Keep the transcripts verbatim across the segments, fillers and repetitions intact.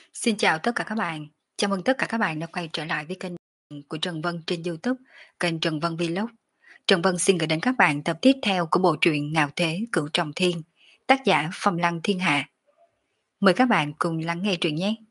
Xin chào tất cả các bạn. Chào mừng tất cả các bạn đã quay trở lại với kênh của Trần Vân trên YouTube, kênh Trần Vân Vlog. Trần Vân xin gửi đến các bạn tập tiếp theo của bộ truyện Ngạo Thế Cửu Trọng Thiên, tác giả Phong Lăng Thiên Hạ. Mời các bạn cùng lắng nghe truyện nhé.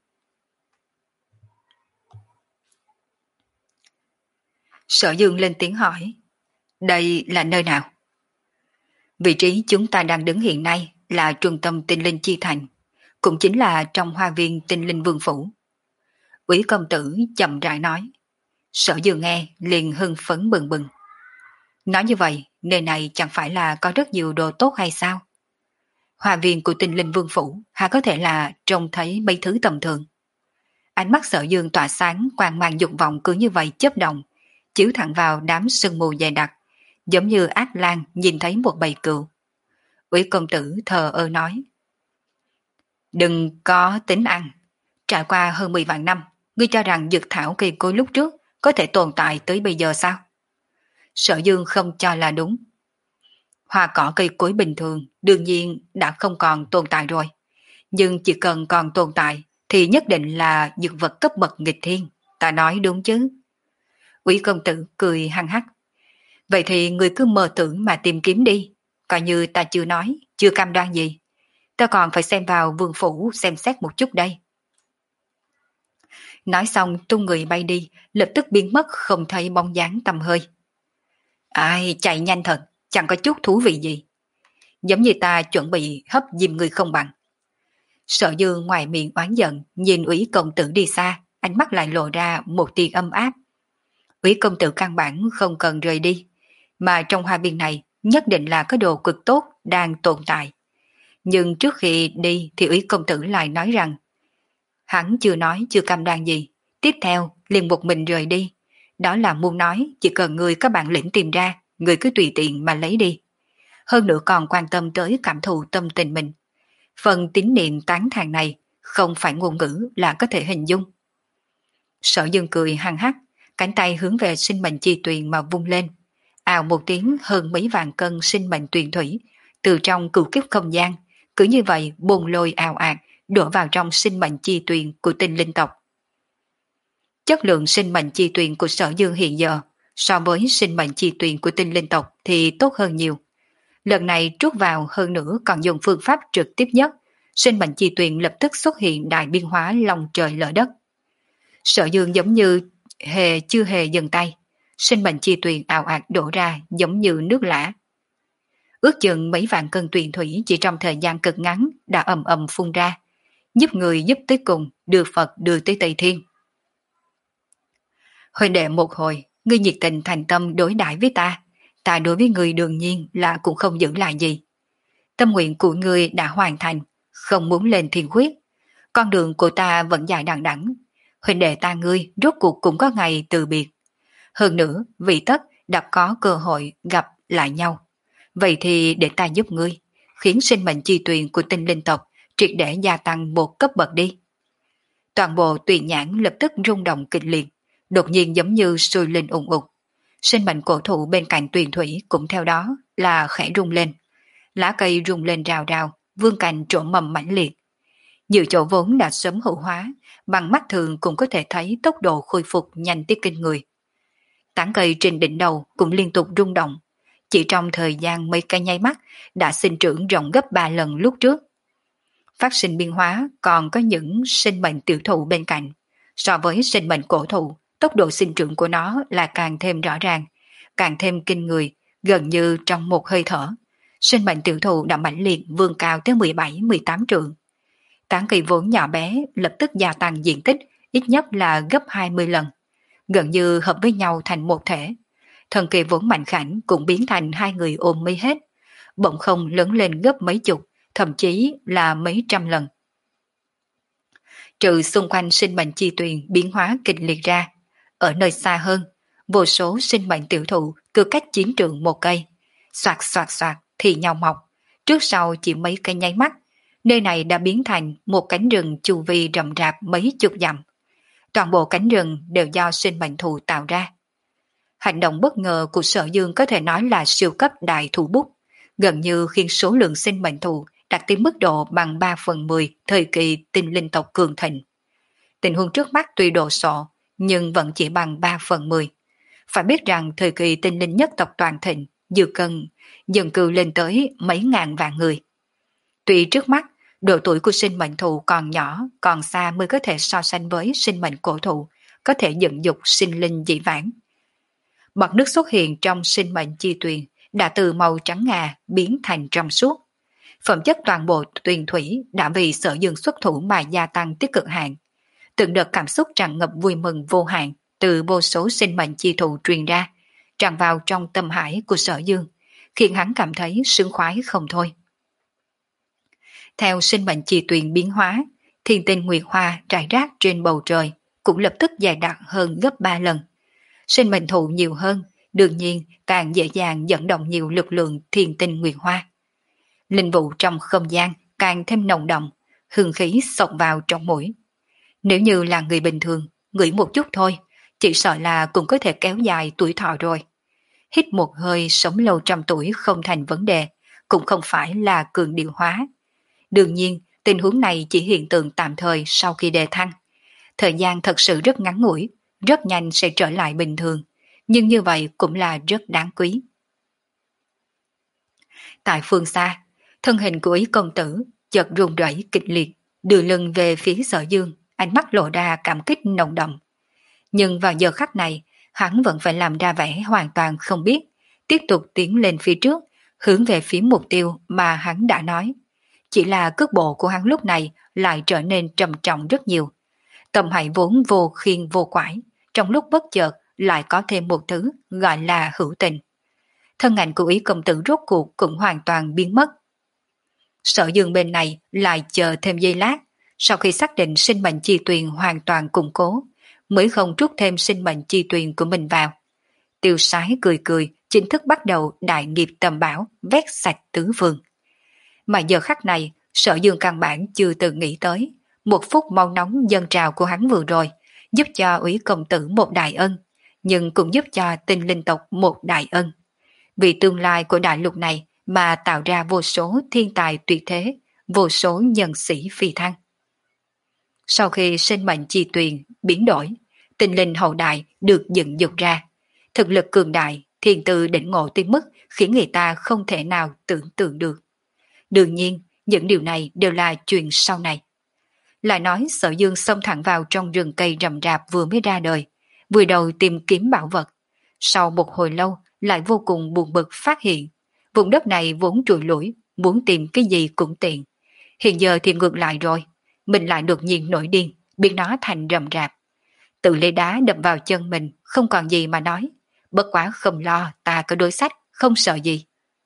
Sở Dương lên tiếng hỏi, đây là nơi nào? Vị trí chúng ta đang đứng hiện nay là trung tâm tinh linh chi thành, cũng chính là trong hoa viên tinh linh vương phủ. Úy công tử chậm rãi nói. Sở Dương nghe liền hưng phấn bừng bừng. Nói như vậy, nơi này chẳng phải là có rất nhiều đồ tốt hay sao? Hoa viên của tinh linh vương phủ há có thể là trông thấy mấy thứ tầm thường. Ánh mắt Sở Dương tỏa sáng, quang mang dục vọng cứ như vậy chớp động, chiếu thẳng vào đám sương mù dày đặc, giống như ác lang nhìn thấy một bầy cừu. Úy công tử thờ ơ nói. Đừng có tính ăn. Trải qua hơn mười vạn năm, ngươi cho rằng dược thảo cây cối lúc trước có thể tồn tại tới bây giờ sao? Sở Dương không cho là đúng. Hoa cỏ cây cối bình thường đương nhiên đã không còn tồn tại rồi. Nhưng chỉ cần còn tồn tại thì nhất định là dược vật cấp bậc nghịch thiên. Ta nói đúng chứ? Úy công tử cười hăng hắc. Vậy thì người cứ mơ tưởng mà tìm kiếm đi. Coi như ta chưa nói, chưa cam đoan gì. Ta còn phải xem vào vương phủ xem xét một chút đây. Nói xong tung người bay đi, lập tức biến mất không thấy bóng dáng tăm hơi. Ai, chạy nhanh thật, chẳng có chút thú vị gì. Giống như ta chuẩn bị hấp diêm người không bằng. Sở Dương ngoài miệng oán giận, nhìn Úy công tử đi xa, ánh mắt lại lộ ra một tia âm áp. Úy công tử căn bản không cần rời đi, mà trong hoa viên này nhất định là có đồ cực tốt đang tồn tại. Nhưng trước khi đi thì Úy công tử lại nói rằng hắn chưa nói chưa cam đoan gì, tiếp theo liền một mình rời đi. Đó là muốn nói chỉ cần người có bản lĩnh tìm ra, người cứ tùy tiện mà lấy đi. Hơn nữa còn quan tâm tới cảm thụ tâm tình mình. Phần tín niệm tán thán này không phải ngôn ngữ là có thể hình dung. Sở Dương cười hăng hắc, cánh tay hướng về sinh mệnh chi tuyền mà vung lên. Ào một tiếng hơn mấy vạn cân sinh mệnh tuyền thủy, từ trong cửu kiếp không gian, cứ như vậy bồn lôi ào ạt, đổ vào trong sinh mệnh chi tuyền của tinh linh tộc. Chất lượng sinh mệnh chi tuyền của Sở Dương hiện giờ so với sinh mệnh chi tuyền của tinh linh tộc thì tốt hơn nhiều. Lần này trút vào hơn nữa còn dùng phương pháp trực tiếp nhất, sinh mệnh chi tuyền lập tức xuất hiện đại biên hóa lòng trời lở đất. Sở Dương giống như hề chưa hề dừng tay, sinh mệnh chi tuyền ào ạt đổ ra giống như nước lã. Ước chừng mấy vạn cân tuyền thủy chỉ trong thời gian cực ngắn đã ầm ầm phun ra, giúp người giúp tới cùng, đưa Phật đưa tới Tây Thiên. Huynh đệ một hồi, ngươi nhiệt tình thành tâm đối đãi với ta, ta đối với ngươi đương nhiên là cũng không giữ lại gì. Tâm nguyện của ngươi đã hoàn thành, không muốn lên thiên huyết. Con đường của ta vẫn dài đằng đẵng. Huynh đệ ta ngươi rốt cuộc cũng có ngày từ biệt. Hơn nữa, vì tất đã có cơ hội gặp lại nhau. Vậy thì để ta giúp ngươi, khiến sinh mệnh chi tuyền của tinh linh tộc triệt để gia tăng một cấp bậc đi. Toàn bộ tuyền nhãn lập tức rung động kịch liệt, đột nhiên giống như sôi lên ủng ục. Sinh mệnh cổ thụ bên cạnh tuyền thủy cũng theo đó là khẽ rung lên. Lá cây rung lên rào rào, vương cành trổ mầm mãnh liệt. Nhiều chỗ vốn đã sớm hữu hóa, bằng mắt thường cũng có thể thấy tốc độ khôi phục nhanh tới kinh người. Tán cây trên đỉnh đầu cũng liên tục rung động. Chỉ trong thời gian mấy cây nháy mắt đã sinh trưởng rộng gấp ba lần lúc trước. Phát sinh biến hóa còn có những sinh mệnh tiểu thụ bên cạnh. So với sinh mệnh cổ thụ, tốc độ sinh trưởng của nó là càng thêm rõ ràng, càng thêm kinh người, gần như trong một hơi thở. Sinh mệnh tiểu thụ đã mãnh liệt vươn cao tới mười bảy mười tám trượng. Tán cây vốn nhỏ bé lập tức gia tăng diện tích ít nhất là gấp hai mươi lần, gần như hợp với nhau thành một thể. Thân cây vốn mạnh khảnh cũng biến thành hai người ôm mấy hết, bỗng không lớn lên gấp mấy chục, thậm chí là mấy trăm lần. Trừ xung quanh sinh mệnh chi tuyền biến hóa kịch liệt ra, ở nơi xa hơn, vô số sinh mệnh tiểu thụ cứ cách chiến trường một cây, soạt soạt soạt thì nhau mọc, trước sau chỉ mấy cây nháy mắt, nơi này đã biến thành một cánh rừng chu vi rậm rạp mấy chục dặm. Toàn bộ cánh rừng đều do sinh mệnh thụ tạo ra. Hành động bất ngờ của Sở Dương có thể nói là siêu cấp đại thủ bút, gần như khiến số lượng sinh mệnh thụ đạt tới mức độ bằng ba phần mười thời kỳ tinh linh tộc cường thịnh. tình huống trước mắt tuy đồ sộ, nhưng vẫn chỉ bằng ba phần mười. Phải biết rằng thời kỳ tinh linh nhất tộc toàn thịnh, dư cân, dân cư lên tới mấy ngàn vạn người. Tuy trước mắt, độ tuổi của sinh mệnh thụ còn nhỏ, còn xa mới có thể so sánh với sinh mệnh cổ thụ, có thể dựng dục sinh linh dị vãng. Bọt nước xuất hiện trong sinh mệnh chi tuyền đã từ màu trắng ngà biến thành trong suốt. Phẩm chất toàn bộ tuyền thủy đã vì Sở Dương xuất thủ mà gia tăng tới cực hạn. Từng đợt cảm xúc tràn ngập vui mừng vô hạn từ vô số sinh mệnh chi thụ truyền ra, tràn vào trong tâm hải của Sở Dương, khiến hắn cảm thấy sướng khoái không thôi. Theo sinh mệnh chi tuyền biến hóa, thiên tinh nguyệt hoa trải rác trên bầu trời cũng lập tức dày đặc hơn gấp ba lần. Sinh mệnh thụ nhiều hơn, đương nhiên càng dễ dàng dẫn động nhiều lực lượng thiên tinh nguyệt hoa. Linh vụ trong không gian càng thêm nồng đậm, hương khí xộc vào trong mũi. Nếu như là người bình thường, ngửi một chút thôi, chỉ sợ là cũng có thể kéo dài tuổi thọ rồi. Hít một hơi sống lâu trăm tuổi không thành vấn đề, cũng không phải là cường điệu hóa. Đương nhiên, tình huống này chỉ hiện tượng tạm thời sau khi đề thăng. Thời gian thật sự rất ngắn ngủi, rất nhanh sẽ trở lại bình thường, nhưng như vậy cũng là rất đáng quý. Tại phương xa, thân hình của Ý công tử chợt run rẩy kịch liệt, đưa lưng về phía Sở Dương, ánh mắt lộ ra cảm kích nồng đậm. Nhưng vào giờ khắc này, hắn vẫn phải làm ra vẻ hoàn toàn không biết, tiếp tục tiến lên phía trước, hướng về phía mục tiêu mà hắn đã nói. Chỉ là cước bộ của hắn lúc này lại trở nên trầm trọng rất nhiều. Tâm hại vốn vô khiên vô quải, trong lúc bất chợt lại có thêm một thứ gọi là hữu tình. Thân ảnh của Ý công tử rốt cuộc cũng hoàn toàn biến mất. Sở Dương bên này lại chờ thêm giây lát, sau khi xác định sinh mệnh chi tuyền hoàn toàn củng cố, mới không trút thêm sinh mệnh chi tuyền của mình vào. Tiêu Sái cười cười, chính thức bắt đầu đại nghiệp tầm bảo, vét sạch tứ phương. Mà giờ khắc này, Sở Dương căn bản chưa từng nghĩ tới, một phút mau nóng dâng trào của hắn vừa rồi, giúp cho Úy công tử một đại ân, nhưng cũng giúp cho tinh linh tộc một đại ân. Vì tương lai của đại lục này mà tạo ra vô số thiên tài tuyệt thế, vô số nhân sĩ phi thăng. Sau khi sinh mệnh chi tuyền biến đổi, tinh linh hậu đại được dựng dục ra. Thực lực cường đại, thiên tư đỉnh ngộ tới mức khiến người ta không thể nào tưởng tượng được. Đương nhiên, những điều này đều là chuyện sau này. Lại nói Sở Dương xông thẳng vào trong rừng cây rậm rạp vừa mới ra đời, vừa đầu tìm kiếm bảo vật. Sau một hồi lâu, lại vô cùng buồn bực phát hiện, vùng đất này vốn trụi lủi, muốn tìm cái gì cũng tiện. Hiện giờ thì ngược lại rồi, mình lại đột nhiên nổi điên, biến nó thành rậm rạp. Tự lấy đá đập vào chân mình, không còn gì mà nói. Bất quá không lo, ta có đối sách, không sợ gì.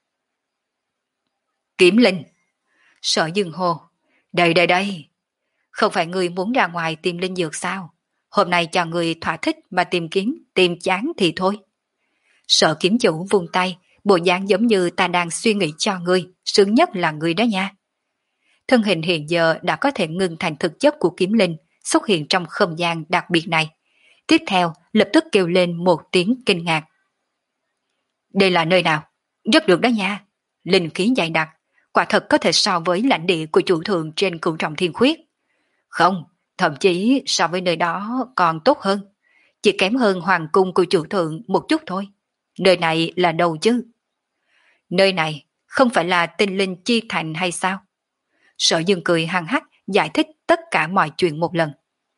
Kiếm linh. Sở Dương hô. Đây đây đây. Không phải người muốn ra ngoài tìm linh dược sao? Hôm nay cho người thỏa thích mà tìm kiếm, tìm chán thì thôi. Sở kiếm chủ vung tay, bộ dáng giống như ta đang suy nghĩ cho ngươi, sướng nhất là ngươi đó nha. Thân hình hiện giờ đã có thể ngưng thành thực chất của kiếm linh, xuất hiện trong không gian đặc biệt này. Tiếp theo, lập tức kêu lên một tiếng kinh ngạc. Đây là nơi nào? Rất được đó nha. Linh khí dày đặc, quả thật có thể so với lãnh địa của chủ thượng trên cửu trọng thiên khuyết. Không, thậm chí so với nơi đó còn tốt hơn. Chỉ kém hơn hoàng cung của chủ thượng một chút thôi. Nơi này là đâu chứ? Nơi này không phải là tinh linh chi thành hay sao? Sở Dương cười hăng hắc giải thích tất cả mọi chuyện một lần.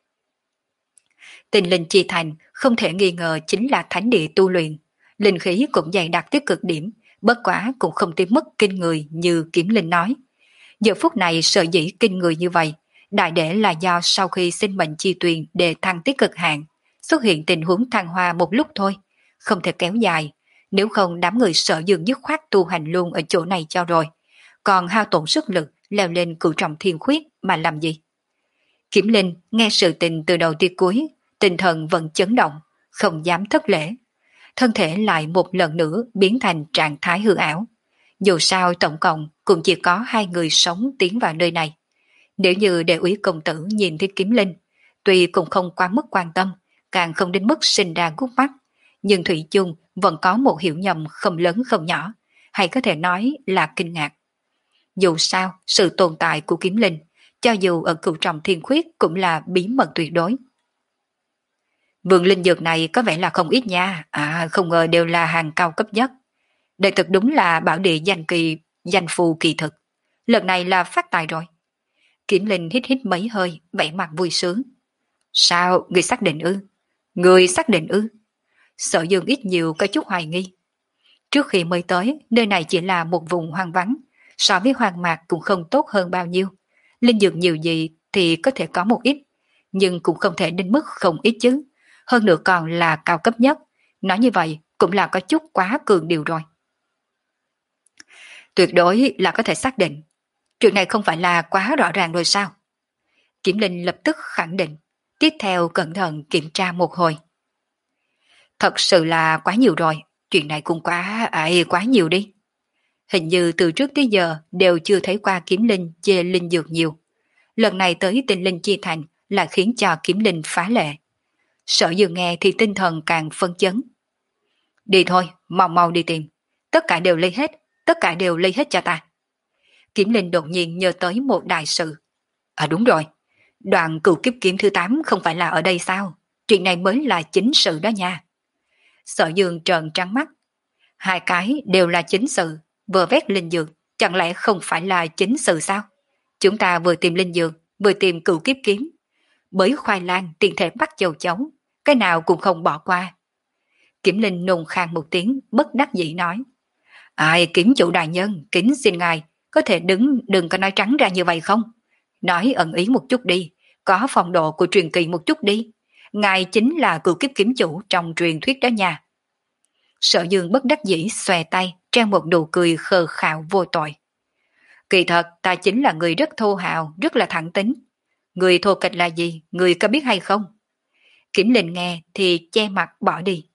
Tinh linh chi thành không thể nghi ngờ chính là thánh địa tu luyện. Linh khí cũng dày đặc tới cực điểm, bất quá cũng không tới mức kinh người như Kiếm Linh nói. Giờ phút này sợ dĩ kinh người như vậy, đại để là do sau khi sinh mệnh chi tuyền đề thăng tới cực hạn, xuất hiện tình huống thăng hoa một lúc thôi, không thể kéo dài, nếu không đám người Sở Dương dứt khoát tu hành luôn ở chỗ này cho rồi, còn hao tổn sức lực leo lên cửu trọng thiên khuyết mà làm gì. Kiếm Linh nghe sự tình từ đầu tới cuối, tinh thần vẫn chấn động, không dám thất lễ. Thân thể lại một lần nữa biến thành trạng thái hư ảo. Dù sao tổng cộng cũng chỉ có hai người sống tiến vào nơi này. Nếu như để Úy công tử nhìn thấy Kiếm Linh, tuy cũng không quá mức quan tâm, càng không đến mức sinh ra gút mắt, nhưng thủy chung vẫn có một hiểu nhầm không lớn không nhỏ, hay có thể nói là kinh ngạc. Dù sao, sự tồn tại của Kiếm Linh cho dù ở cửu trọng thiên khuyết cũng là bí mật tuyệt đối. Vườn linh dược này có vẻ là không ít nha, à không ngờ đều là hàng cao cấp nhất. Đây thật đúng là bảo địa danh kỳ, danh phù kỳ thực. Lần này là phát tài rồi. Kiểm Linh hít hít mấy hơi, vẻ mặt vui sướng. Sao, người xác định ư? Người xác định ư? Sở Dương ít nhiều có chút hoài nghi. Trước khi mới tới, nơi này chỉ là một vùng hoang vắng, so với hoang mạc cũng không tốt hơn bao nhiêu. Linh dược nhiều gì thì có thể có một ít, nhưng cũng không thể đến mức không ít chứ. Hơn nữa còn là cao cấp nhất. Nói như vậy cũng là có chút quá cường điều rồi. Tuyệt đối là có thể xác định. Chuyện này không phải là quá rõ ràng rồi sao? Kiểm Linh lập tức khẳng định. Tiếp theo cẩn thận kiểm tra một hồi. Thật sự là quá nhiều rồi. Chuyện này cũng quá, ấy quá nhiều đi. Hình như từ trước tới giờ đều chưa thấy qua Kiếm Linh chê linh dược nhiều. Lần này tới Tinh Linh Chi Thành là khiến cho Kiếm Linh phá lệ. Sở Dương nghe thì tinh thần càng phân chấn. Đi thôi, mau mau đi tìm. Tất cả đều lấy hết, tất cả đều lấy hết cho ta. Kiếm Linh đột nhiên nhớ tới một đại sự. À đúng rồi, đoạn cửu kiếp kiếm thứ tám không phải là ở đây sao? Chuyện này mới là chính sự đó nha. Sở Dương trợn trắng mắt. Hai cái đều là chính sự, vừa vét linh dược, chẳng lẽ không phải là chính sự sao? Chúng ta vừa tìm linh dược, vừa tìm cửu kiếp kiếm. Bới khoai lang tiền thể bắt châu chấu, cái nào cũng không bỏ qua. Kiểm Linh nùng khang một tiếng, bất đắc dĩ nói. Ai kiếm chủ đại nhân, kính xin ngài, có thể đứng đừng có nói trắng ra như vậy không? Nói ẩn ý một chút đi, có phong độ của truyền kỳ một chút đi. Ngài chính là cửu kiếp kiếm chủ trong truyền thuyết đó nha. Sở Dương bất đắc dĩ xòe tay, treo một nụ cười khờ khạo vô tội. Kỳ thật ta chính là người rất thô hào, rất là thẳng tính. Người thô kịch là gì, người có biết hay không? Kiểm Linh nghe thì che mặt bỏ đi.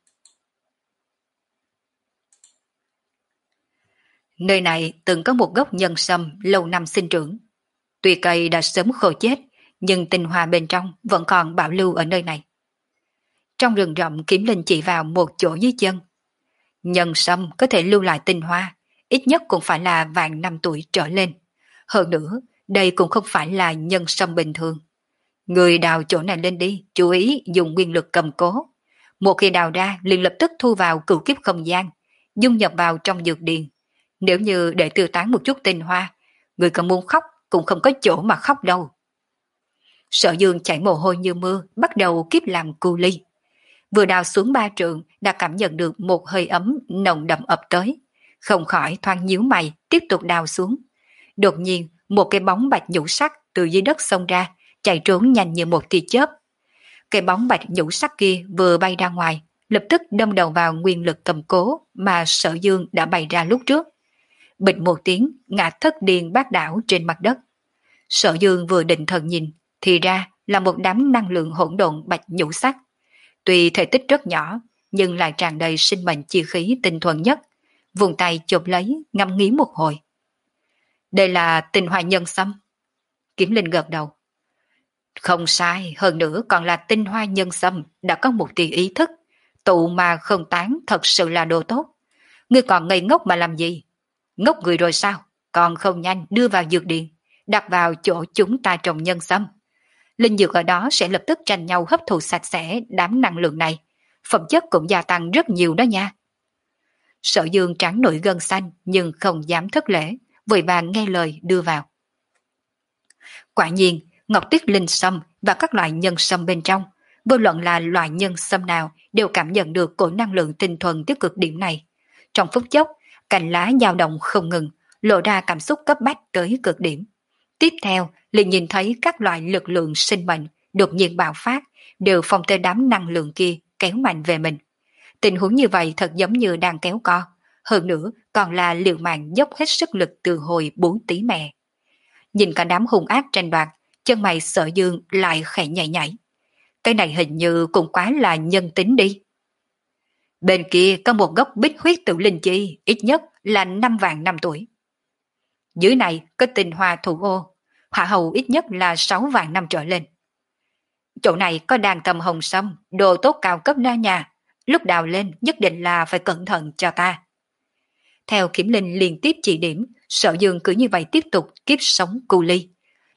Nơi này từng có một gốc nhân sâm lâu năm sinh trưởng. Tuy cây đã sớm khô chết, nhưng tinh hoa bên trong vẫn còn bảo lưu ở nơi này. Trong rừng rậm Kiểm Linh chỉ vào một chỗ dưới chân. Nhân sâm có thể lưu lại tinh hoa, ít nhất cũng phải là vạn năm tuổi trở lên. Hơn nữa, đây cũng không phải là nhân sâm bình thường. Người đào chỗ này lên đi, chú ý dùng nguyên lực cầm cố. Một khi đào ra liền lập tức thu vào cửu kiếp không gian, dung nhập vào trong dược điền. Nếu như để tiêu tán một chút tinh hoa, người có muốn khóc cũng không có chỗ mà khóc đâu. Sở Dương chảy mồ hôi như mưa, bắt đầu kiếp làm cu ly. Vừa đào xuống ba trượng đã cảm nhận được một hơi ấm nồng đậm ập tới. Không khỏi thoáng nhíu mày, tiếp tục đào xuống. Đột nhiên, một cái bóng bạch nhũ sắc từ dưới đất xông ra, chạy trốn nhanh như một tia chớp. Cái bóng bạch nhũ sắc kia vừa bay ra ngoài, lập tức đâm đầu vào nguyên lực cầm cố mà Sở Dương đã bày ra lúc trước. Bịch một tiếng, ngã thất điên bát đảo trên mặt đất. Sở Dương vừa định thần nhìn, thì ra là một đám năng lượng hỗn độn bạch nhũ sắc. Tuy thể tích rất nhỏ, nhưng lại tràn đầy sinh mệnh chi khí tinh thuần nhất. Vùng tay chộp lấy, ngâm nghĩ một hồi. Đây là tinh hoa nhân sâm. Kiếm Linh gật đầu. Không sai, hơn nữa còn là tinh hoa nhân sâm đã có một tia ý thức. Tụ mà không tán thật sự là đồ tốt. Ngươi còn ngây ngốc mà làm gì? Ngốc người rồi sao? Còn không nhanh đưa vào dược điền, đặt vào chỗ chúng ta trồng nhân sâm. Linh dược ở đó sẽ lập tức tranh nhau hấp thụ sạch sẽ đám năng lượng này. Phẩm chất cũng gia tăng rất nhiều đó nha. Sở Dương trắng nổi gân xanh nhưng không dám thất lễ, vội vàng nghe lời đưa vào. Quả nhiên, ngọc tuyết linh sâm và các loại nhân sâm bên trong, vô luận là loại nhân sâm nào đều cảm nhận được cổ năng lượng tinh thuần tới cực điểm này. Trong phút chốc, cành lá dao động không ngừng, lộ ra cảm xúc cấp bách tới cực điểm. Tiếp theo, liền nhìn thấy các loại lực lượng sinh mệnh đột nhiên bạo phát, đều phong tới đám năng lượng kia kéo mạnh về mình. Tình huống như vậy thật giống như đang kéo co, hơn nữa còn là liều mạng dốc hết sức lực từ hồi bốn tí mẹ. Nhìn cả đám hung ác tranh đoạt, chân mày Sở Dương lại khẽ nhảy nhảy. Cái này hình như cũng quá là nhân tính đi. Bên kia có một gốc bích huyết tự linh chi, ít nhất là năm vạn năm tuổi. Dưới này có tinh hoa thủ ô, hỏa hầu ít nhất là sáu vạn năm trở lên. Chỗ này có đàn tầm hồng sâm, đồ tốt cao cấp đa nhà, lúc đào lên nhất định là phải cẩn thận cho ta. Theo Kiểm Linh liên tiếp chỉ điểm, Sở Dương cứ như vậy tiếp tục kiếp sống cu ly.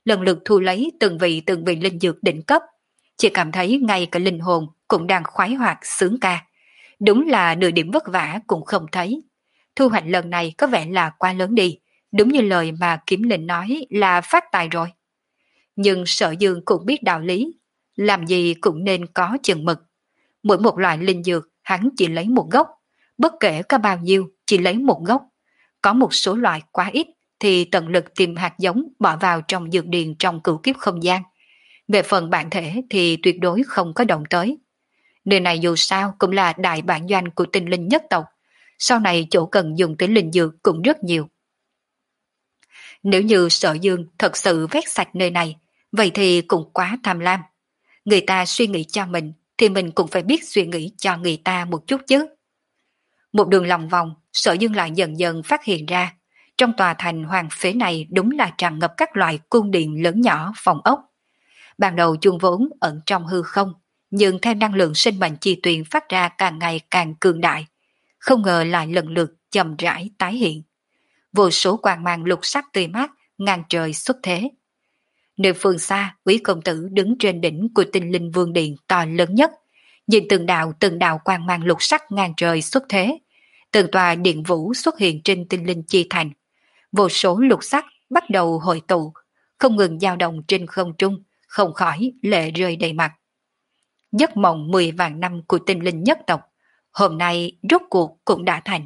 lần lượt thu lấy từng vị từng vị linh dược đỉnh cấp. Chỉ cảm thấy ngay cả linh hồn cũng đang khoái hoạt sướng ca. Đúng là nửa điểm vất vả cũng không thấy. Thu hoạch lần này có vẻ là quá lớn đi, đúng như lời mà Kiếm Linh nói là phát tài rồi. Nhưng Sở Dương cũng biết đạo lý, làm gì cũng nên có chừng mực. Mỗi một loại linh dược hắn chỉ lấy một gốc, bất kể có bao nhiêu chỉ lấy một gốc. Có một số loại quá ít thì tận lực tìm hạt giống bỏ vào trong dược điền trong cửu kiếp không gian. Về phần bản thể thì tuyệt đối không có động tới. Nơi này dù sao cũng là đại bản doanh của tinh linh nhất tộc, sau này chỗ cần dùng tới linh dược cũng rất nhiều. Nếu như Sở Dương thật sự vét sạch nơi này, vậy thì cũng quá tham lam. Người ta suy nghĩ cho mình thì mình cũng phải biết suy nghĩ cho người ta một chút chứ. Một đường lòng vòng, Sở Dương lại dần dần phát hiện ra, trong tòa thành hoàng phế này đúng là tràn ngập các loại cung điện lớn nhỏ phòng ốc. Ban đầu chuông vốn ẩn trong hư không, nhưng theo năng lượng sinh mệnh chi tuyền phát ra càng ngày càng cường đại, không ngờ lại lần lượt chậm rãi tái hiện. Vô số quang mang lục sắc tươi mát ngang trời xuất thế. Nơi phương xa, quý công tử đứng trên đỉnh của tinh linh vương điện to lớn nhất, nhìn từng đạo từng đạo quang mang lục sắc ngang trời xuất thế, từng tòa điện vũ xuất hiện trên tinh linh chi thành. Vô số lục sắc bắt đầu hội tụ, không ngừng dao động trên không trung, không khỏi lệ rơi đầy mặt. Giấc mộng mười vạn năm của tinh linh nhất tộc, hôm nay rốt cuộc cũng đã thành.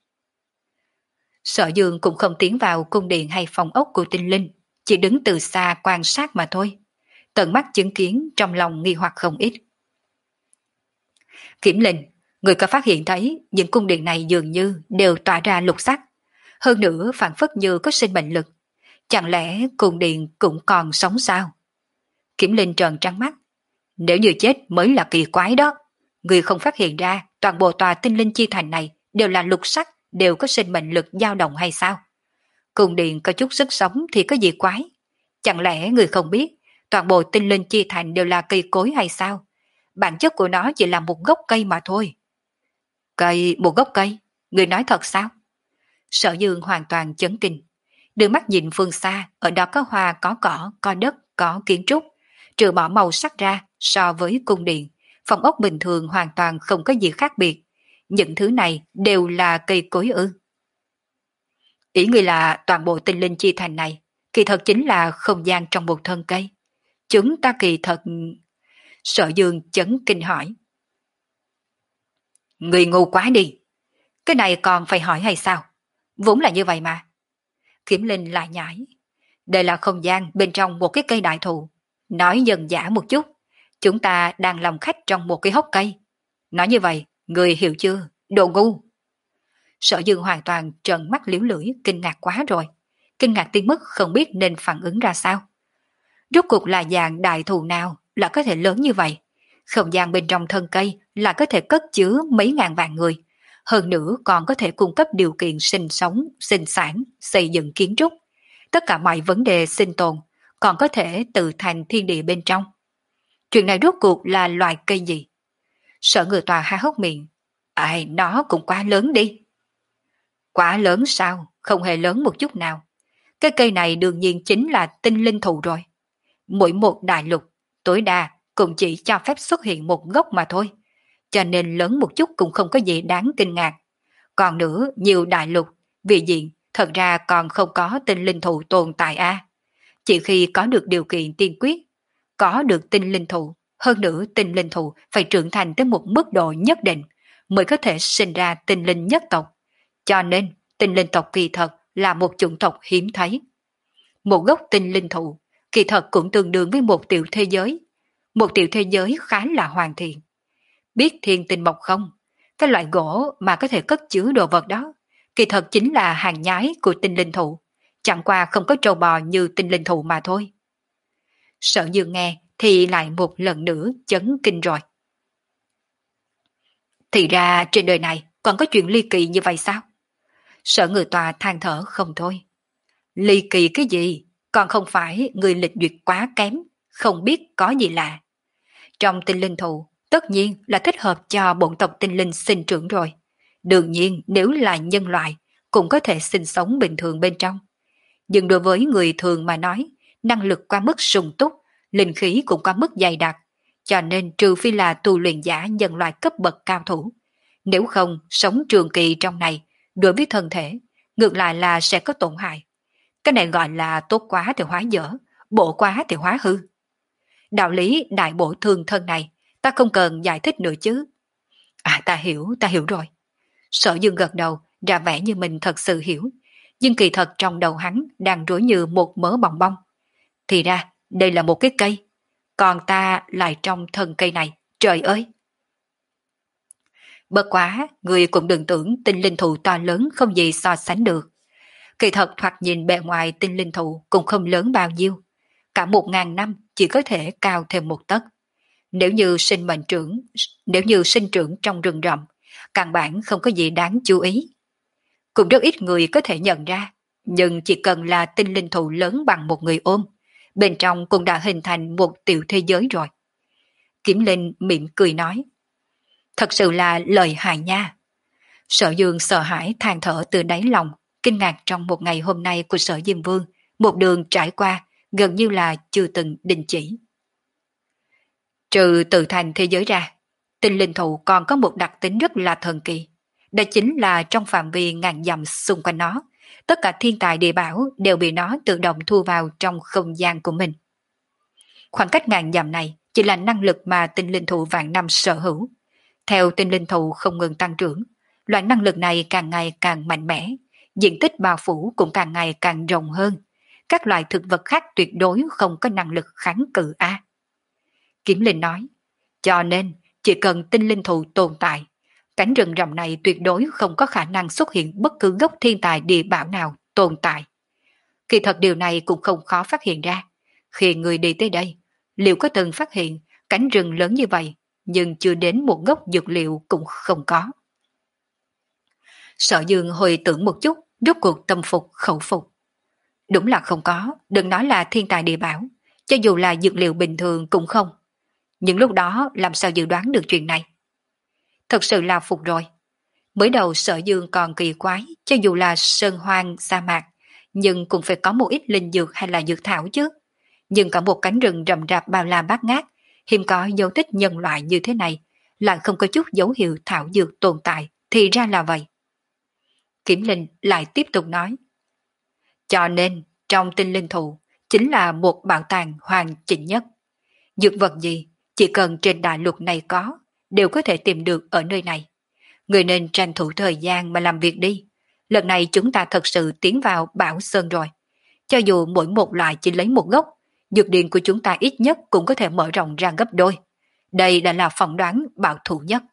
Sở Dương cũng không tiến vào cung điện hay phòng ốc của tinh linh, chỉ đứng từ xa quan sát mà thôi. Tận mắt chứng kiến trong lòng nghi hoặc không ít. Kiểm Linh, người có phát hiện thấy những cung điện này dường như đều tỏa ra lục sắc, hơn nữa phản phất như có sinh mệnh lực. Chẳng lẽ cung điện cũng còn sống sao? Kiểm Linh trợn trắng mắt. Nếu như chết mới là kỳ quái đó. Người không phát hiện ra toàn bộ tòa tinh linh chi thành này đều là lục sắc, đều có sinh mệnh lực dao động hay sao? Cung điện có chút sức sống thì có gì quái? Chẳng lẽ người không biết toàn bộ tinh linh chi thành đều là cây cối hay sao? Bản chất của nó chỉ là một gốc cây mà thôi. Cây, một gốc cây? Người nói thật sao? Sở Dương hoàn toàn chấn kinh. Đưa mắt nhìn phương xa, ở đó có hoa, có cỏ, có đất, có kiến trúc. Trừ bỏ màu sắc ra, so với cung điện, phòng ốc bình thường hoàn toàn không có gì khác biệt. Những thứ này đều là cây cối ư? Ý người là toàn bộ tinh linh chi thành này kỳ thật chính là không gian trong một thân cây. Chúng ta kỳ thật... Sở Dương chấn kinh hỏi. Người ngu quá đi. Cái này còn phải hỏi hay sao? Vốn là như vậy mà. Kiếm Linh lại nhảy. Đây là không gian bên trong một cái cây đại thụ. Nói dần dã một chút, chúng ta đang làm khách trong một cái hốc cây. Nói như vậy, người hiểu chưa? Đồ ngu. Sở Dương hoàn toàn trợn mắt liếu lưỡi, kinh ngạc quá rồi. Kinh ngạc tới mức không biết nên phản ứng ra sao. Rốt cuộc là dạng đại thụ nào là có thể lớn như vậy? Không gian bên trong thân cây là có thể cất chứa mấy ngàn vạn người. Hơn nữa còn có thể cung cấp điều kiện sinh sống, sinh sản, xây dựng kiến trúc. Tất cả mọi vấn đề sinh tồn còn có thể tự thành thiên địa bên trong. Chuyện này rốt cuộc là loài cây gì? Sở Ngự Tòa há hốc miệng. Ai, nó cũng quá lớn đi. Quá lớn sao? Không hề lớn một chút nào. Cái cây này đương nhiên chính là tinh linh thụ rồi. Mỗi một đại lục, tối đa cũng chỉ cho phép xuất hiện một gốc mà thôi. Cho nên lớn một chút cũng không có gì đáng kinh ngạc. Còn nữa, nhiều đại lục, vì diện, thật ra còn không có tinh linh thụ tồn tại a. À. Chỉ khi có được điều kiện tiên quyết, có được tinh linh thụ, hơn nữa tinh linh thụ phải trưởng thành tới một mức độ nhất định mới có thể sinh ra tinh linh nhất tộc. Cho nên, tinh linh tộc kỳ thật là một chủng tộc hiếm thấy. Một gốc tinh linh thụ kỳ thật cũng tương đương với một tiểu thế giới. Một tiểu thế giới khá là hoàn thiện. Biết thiên tinh mộc không? Cái loại gỗ mà có thể cất chứa đồ vật đó, kỳ thật chính là hàng nhái của tinh linh thụ. Chẳng qua không có trâu bò như tinh linh thụ mà thôi. Sở Dương nghe thì lại một lần nữa chấn kinh rồi. Thì ra trên đời này còn có chuyện ly kỳ như vậy sao? Sở Ngự Tòa than thở không thôi. Ly kỳ cái gì? Còn không phải người lịch duyệt quá kém, không biết có gì lạ. Trong tinh linh thụ, tất nhiên là thích hợp cho bổn tộc tinh linh sinh trưởng rồi. Đương nhiên nếu là nhân loại, cũng có thể sinh sống bình thường bên trong. Nhưng đối với người thường mà nói, năng lực quá mức sung túc, linh khí cũng quá mức dày đặc, cho nên trừ phi là tu luyện giả nhân loại cấp bậc cao thủ. Nếu không, sống trường kỳ trong này, đối với thân thể, ngược lại là sẽ có tổn hại. Cái này gọi là tốt quá thì hóa dở, bổ quá thì hóa hư. Đạo lý đại bổ thương thân này, ta không cần giải thích nữa chứ. À, ta hiểu, ta hiểu rồi. Sở Dương gật đầu, ra vẻ như mình thật sự hiểu, nhưng kỳ thật trong đầu hắn đang rối như một mớ bòng bong. Thì ra, đây là một cái cây, còn ta lại trong thân cây này, trời ơi! Bất quá, người cũng đừng tưởng tinh linh thụ to lớn không gì so sánh được. Kỳ thật thoạt nhìn bề ngoài tinh linh thụ cũng không lớn bao nhiêu. Cả một ngàn năm chỉ có thể cao thêm một tấc. Nếu như sinh mệnh trưởng, nếu như sinh trưởng trong rừng rậm, căn bản không có gì đáng chú ý. Cũng rất ít người có thể nhận ra, nhưng chỉ cần là tinh linh thụ lớn bằng một người ôm, bên trong cũng đã hình thành một tiểu thế giới rồi. Kiếm Linh mỉm cười nói, thật sự là lời hại nha. Sở Dương sợ hãi than thở từ đáy lòng, kinh ngạc trong một ngày hôm nay của Sở Diêm Vương, một đường trải qua gần như là chưa từng đình chỉ. Trừ tự thành thế giới ra, tinh linh thụ còn có một đặc tính rất là thần kỳ. Đó chính là trong phạm vi ngàn dặm xung quanh nó, tất cả thiên tài địa bảo đều bị nó tự động thu vào trong không gian của mình. Khoảng cách ngàn dặm này chỉ là năng lực mà tinh linh thụ vạn năm sở hữu. Theo tinh linh thụ không ngừng tăng trưởng, loại năng lực này càng ngày càng mạnh mẽ, diện tích bao phủ cũng càng ngày càng rộng hơn. Các loại thực vật khác tuyệt đối không có năng lực kháng cự a. Kiếm Linh nói, cho nên chỉ cần tinh linh thụ tồn tại, cánh rừng rậm này tuyệt đối không có khả năng xuất hiện bất cứ gốc thiên tài địa bảo nào tồn tại. Kỳ thật điều này cũng không khó phát hiện ra. Khi người đi tới đây, liệu có từng phát hiện cánh rừng lớn như vậy, nhưng chưa đến một gốc dược liệu cũng không có. Sở Dương hồi tưởng một chút, rốt cuộc tâm phục khẩu phục. Đúng là không có, đừng nói là thiên tài địa bảo, cho dù là dược liệu bình thường cũng không. Nhưng lúc đó làm sao dự đoán được chuyện này? Thật sự là phục rồi. Mới đầu Sở Dương còn kỳ quái, cho dù là sơn hoang sa mạc, nhưng cũng phải có một ít linh dược hay là dược thảo chứ. Nhưng cả một cánh rừng rậm rạp bao la bát ngát, hiếm có dấu tích nhân loại như thế này, lại không có chút dấu hiệu thảo dược tồn tại, thì ra là vậy. Kiếm Linh lại tiếp tục nói. Cho nên, trong tinh linh thụ, chính là một bảo tàng hoàn chỉnh nhất. Dược vật gì, chỉ cần trên đại lục này có, đều có thể tìm được ở nơi này. Người nên tranh thủ thời gian mà làm việc đi. Lần này chúng ta thật sự tiến vào Bảo Sơn rồi. Cho dù mỗi một loại chỉ lấy một gốc, dược điền của chúng ta ít nhất cũng có thể mở rộng ra gấp đôi. Đây đã là phỏng đoán bảo thủ nhất.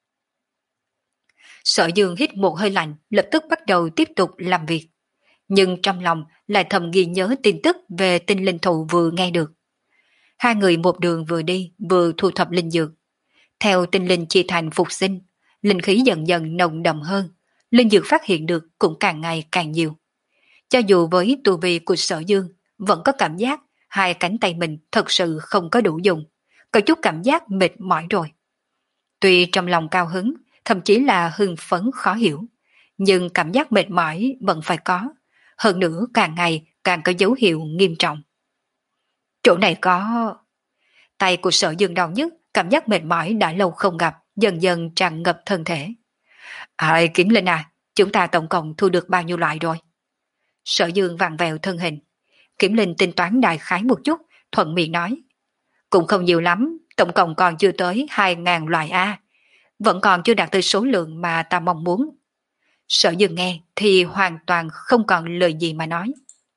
Sở Dương hít một hơi lạnh, lập tức bắt đầu tiếp tục làm việc. Nhưng trong lòng lại thầm ghi nhớ tin tức về tinh linh thụ vừa nghe được. Hai người một đường vừa đi vừa thu thập linh dược. Theo tinh linh chia thành phục sinh, linh khí dần dần nồng đậm hơn, linh dược phát hiện được cũng càng ngày càng nhiều. Cho dù với tu vi của Sở Dương, vẫn có cảm giác hai cánh tay mình thật sự không có đủ dùng, có chút cảm giác mệt mỏi rồi. Tuy trong lòng cao hứng, thậm chí là hưng phấn khó hiểu, nhưng cảm giác mệt mỏi vẫn phải có, hơn nữa càng ngày càng có dấu hiệu nghiêm trọng. Chỗ này có... Tay của Sở Dương đau nhức, cảm giác mệt mỏi đã lâu không gặp, dần dần tràn ngập thân thể. À, Kiếm Linh à, chúng ta tổng cộng thu được bao nhiêu loại rồi? Sở Dương vặn vẹo thân hình. Kiếm Linh tính toán đại khái một chút, thuận miệng nói. Cũng không nhiều lắm, tổng cộng còn chưa tới hai ngàn loại A. Vẫn còn chưa đạt tới số lượng mà ta mong muốn. Sở Dương nghe thì hoàn toàn không còn lời gì mà nói.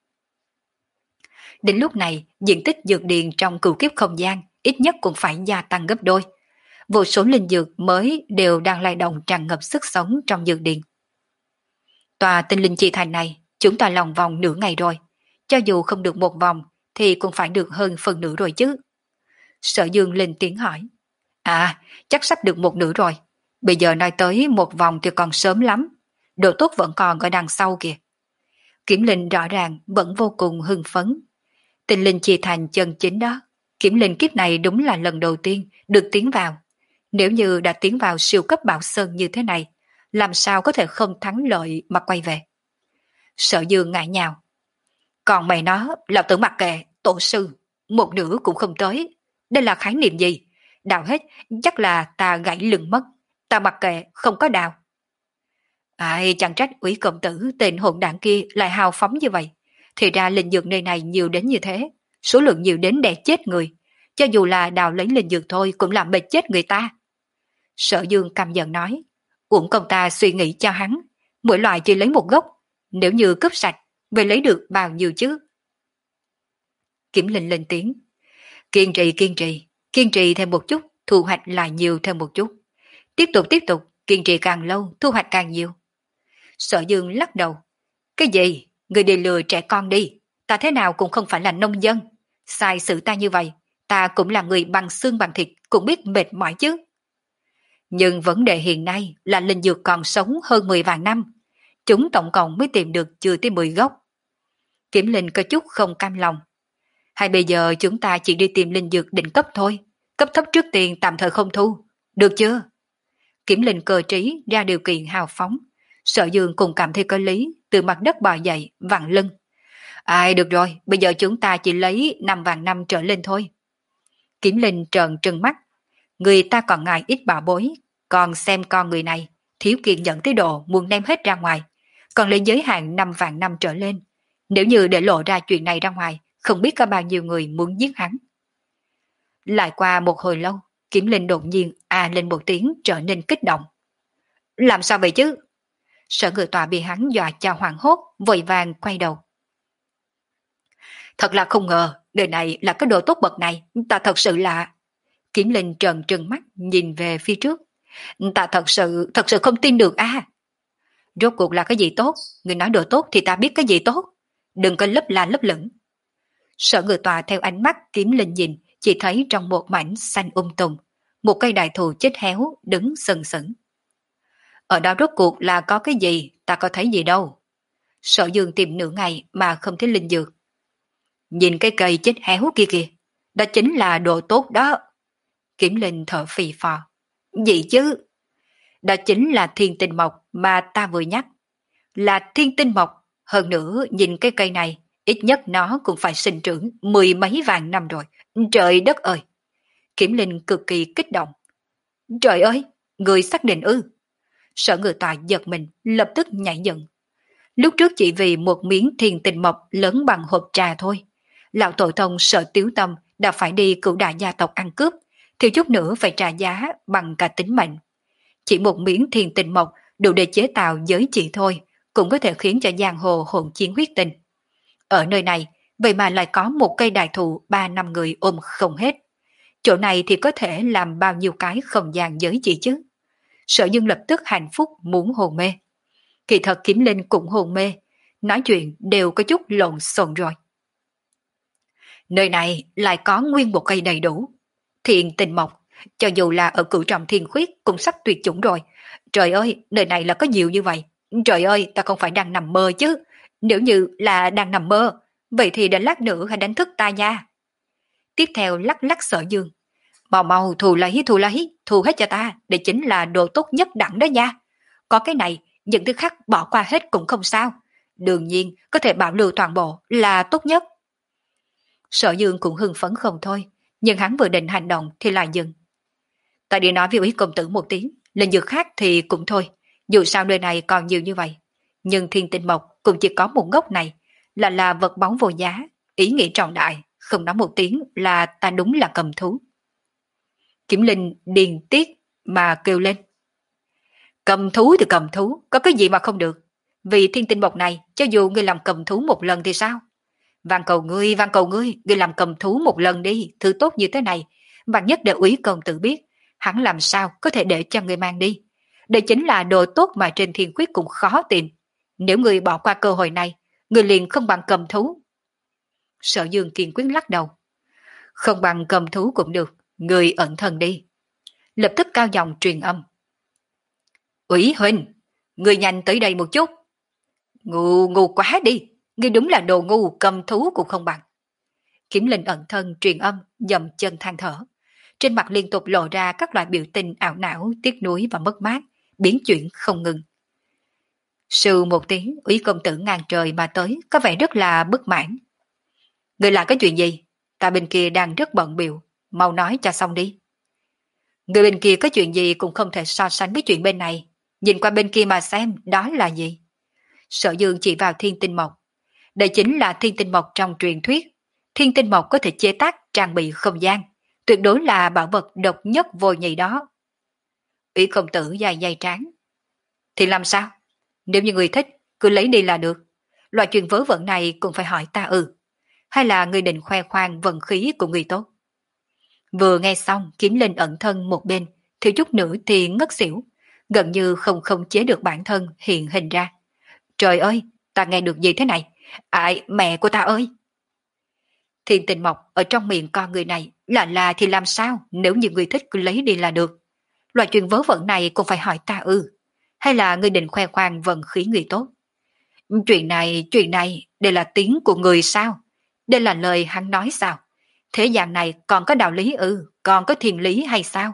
Đến lúc này, diện tích dược điền trong cửu kiếp không gian ít nhất cũng phải gia tăng gấp đôi. Vô số linh dược mới đều đang lay động tràn ngập sức sống trong dược điền. Tòa tinh linh chi thành này, chúng ta lòng vòng nửa ngày rồi. Cho dù không được một vòng, thì cũng phải được hơn phần nửa rồi chứ. Sở Dương lên tiếng hỏi. À, chắc sắp được một nửa rồi. Bây giờ nói tới một vòng thì còn sớm lắm. Độ tốt vẫn còn ở đằng sau kìa. Kiếm Linh rõ ràng vẫn vô cùng hưng phấn. Tinh linh chi thành chân chính đó. Kiếm Linh kiếp này đúng là lần đầu tiên được tiến vào. Nếu như đã tiến vào siêu cấp Bảo Sơn như thế này, làm sao có thể không thắng lợi mà quay về. Sở Dương ngại nhào. Còn mày nó, lão tử mặc kệ, Tổ sư, một nửa cũng không tới. Đây là khái niệm gì? Đào hết, chắc là ta gãy lưng mất. Ta mặc kệ, không có đào. Ai chẳng trách Úy công tử tên hỗn đảng kia lại hào phóng như vậy. Thì ra linh dược nơi này nhiều đến như thế. Số lượng nhiều đến để chết người. Cho dù là đào lấy linh dược thôi cũng làm mệt chết người ta. Sở Dương căm giận nói. Uổng công ta suy nghĩ cho hắn. Mỗi loại chỉ lấy một gốc. Nếu như cướp sạch, vậy lấy được bao nhiêu chứ? Kiểm Linh lên tiếng. Kiên trì kiên trì. Kiên trì thêm một chút, thu hoạch lại nhiều thêm một chút. Tiếp tục tiếp tục, kiên trì càng lâu, thu hoạch càng nhiều. Sở Dương lắc đầu. Cái gì? Người đi lừa trẻ con đi. Ta thế nào cũng không phải là nông dân. Sai sự ta như vậy, ta cũng là người bằng xương bằng thịt, cũng biết mệt mỏi chứ. Nhưng vấn đề hiện nay là linh dược còn sống hơn mười vạn năm. Chúng tổng cộng mới tìm được chưa tới mười gốc. Kiểm Linh có chút không cam lòng. Hay bây giờ chúng ta chỉ đi tìm linh dược đỉnh cấp thôi. Cấp thấp trước tiền tạm thời không thu. Được chưa? Kiểm Linh cơ trí ra điều kiện hào phóng. Sở Dương cùng cảm thấy có lý, từ mặt đất bò dậy, vặn lưng. Ai được rồi, bây giờ chúng ta chỉ lấy năm vạn năm trở lên thôi. Kiểm Linh trợn trừng mắt. Người ta còn ngại ít bảo bối, còn xem con người này, thiếu kiên nhẫn tới độ muốn đem hết ra ngoài, còn lấy giới hạn năm vạn năm trở lên. Nếu như để lộ ra chuyện này ra ngoài, không biết có bao nhiêu người muốn giết hắn. Lại qua một hồi lâu, Kiểm Linh đột nhiên à lên một tiếng trở nên kích động. Làm sao vậy chứ? Sở Ngự Tọa bị hắn dọa cho hoảng hốt, vội vàng quay đầu. Thật là không ngờ, đời này là cái đồ tốt bậc này, ta thật sự là... Kiểm Linh trợn trừng mắt nhìn về phía trước. Ta thật sự, thật sự không tin được à. Rốt cuộc là cái gì tốt? Người nói đồ tốt thì ta biết cái gì tốt. Đừng có lấp la lấp lửng. Sở Ngự Tọa theo ánh mắt Kiểm Linh nhìn, chỉ thấy trong một mảnh xanh um tùm, một cây đại thụ chết héo đứng sừng sững. Ở đó rốt cuộc là có cái gì, ta có thấy gì đâu. Sở Dương tìm nửa ngày mà không thấy linh dược. Nhìn cái cây chết héo kia kìa, đó chính là đồ tốt đó. Kiểm Linh thở phì phò. Gì chứ? Đó chính là thiên tinh mộc mà ta vừa nhắc. Là thiên tinh mộc, hơn nữa nhìn cái cây này, ít nhất nó cũng phải sinh trưởng mười mấy vạn năm rồi. Trời đất ơi! Kiểm Linh cực kỳ kích động. Trời ơi! Người xác định ư? Sở Ngự Tọa giật mình, lập tức nhảy dựng. Lúc trước chỉ vì một miếng thiên tinh mộc lớn bằng hộp trà thôi, lão tổ tông Sở Tiếu Tâm đã phải đi cửu đại gia tộc ăn cướp, thiếu chút nữa phải trả giá bằng cả tính mệnh. Chỉ một miếng thiên tinh mộc đủ để chế tạo giới chỉ thôi, cũng có thể khiến cho giang hồ hỗn chiến huyết tình. Ở nơi này, vậy mà lại có một cây đại thụ ba năm người ôm không hết. Chỗ này thì có thể làm bao nhiêu cái không gian giới chỉ chứ. Sở Dương lập tức hạnh phúc muốn hồn mê. Kỳ thật Kiếm Linh cũng hồn mê, nói chuyện đều có chút lộn xộn rồi. Nơi này lại có nguyên một cây đầy đủ. Thiên tinh mộc, cho dù là ở cửu trọng thiên khuyết cũng sắp tuyệt chủng rồi. Trời ơi, nơi này là có nhiều như vậy. Trời ơi, ta không phải đang nằm mơ chứ. Nếu như là đang nằm mơ, vậy thì đến lát nữa hãy đánh thức ta nha. Tiếp theo lắc lắc Sở Dương. Mau mau thù lấy, thù lấy, thù hết cho ta, để chính là đồ tốt nhất đẳng đó nha. Có cái này, những thứ khác bỏ qua hết cũng không sao. Đương nhiên, có thể bảo lưu toàn bộ là tốt nhất. Sở Dương cũng hưng phấn không thôi, nhưng hắn vừa định hành động thì lại dừng. Ta đi nói với Úy công tử một tiếng, lên dược khác thì cũng thôi, dù sao nơi này còn nhiều như vậy. Nhưng thiên tinh mộc cũng chỉ có một gốc này, là là vật báu vô giá, ý nghĩa trọng đại, không nói một tiếng là ta đúng là cầm thú. Kiểm Linh điền tiết mà kêu lên. Cầm thú thì cầm thú, có cái gì mà không được. Vì thiên tinh mộc này, cho dù ngươi làm cầm thú một lần thì sao? Van cầu ngươi, van cầu ngươi, ngươi làm cầm thú một lần đi, thứ tốt như thế này. Vạn nhất để Úy công tử biết, hắn làm sao có thể để cho ngươi mang đi. Đây chính là đồ tốt mà trên thiên khuyết cũng khó tìm. Nếu ngươi bỏ qua cơ hội này, ngươi liền không bằng cầm thú. Sở Dương kiên quyết lắc đầu. Không bằng cầm thú cũng được, ngươi ẩn thân đi. Lập tức cao giọng truyền âm. Úy huynh, ngươi nhanh tới đây một chút. Ngu, ngu quá đi, ngươi đúng là đồ ngu, cầm thú cũng không bằng. Kiểm Linh ẩn thân truyền âm, dậm chân than thở. Trên mặt liên tục lộ ra các loại biểu tình ảo não, tiếc nuối và mất mát, biến chuyển không ngừng. Sư một tiếng, Úy công tử ngàn trời mà tới, có vẻ rất là bất mãn. Người làm cái chuyện gì? Ta bên kia đang rất bận biểu, mau nói cho xong đi. Người bên kia có chuyện gì cũng không thể so sánh với chuyện bên này. Nhìn qua bên kia mà xem, đó là gì? Sở Dương chỉ vào thiên tinh mộc. Đây chính là thiên tinh mộc trong truyền thuyết. Thiên tinh mộc có thể chế tác trang bị không gian. Tuyệt đối là bảo vật độc nhất vô nhị đó. Ủy công tử dài dày trán. Thì làm sao? Nếu như người thích, cứ lấy đi là được. Loại chuyện vớ vẩn này cũng phải hỏi ta ư. Hay là người định khoe khoang vận khí của người tốt? Vừa nghe xong, Kiếm Linh ẩn thân một bên, thiếu chút nữa thì ngất xỉu, gần như không khống chế được bản thân hiện hình ra. Trời ơi, ta nghe được gì thế này? Ai, mẹ của ta ơi! Thiên Tình Mộc ở trong miệng con người này là là thì làm sao, nếu như người thích cứ lấy đi là được. Loại chuyện vớ vẩn này cũng phải hỏi ta ư. Hay là người định khoe khoang vận khí người tốt? Chuyện này, chuyện này, đây là tiếng của người sao? Đây là lời hắn nói sao? Thế gian này còn có đạo lý ư, còn có thiên lý hay sao?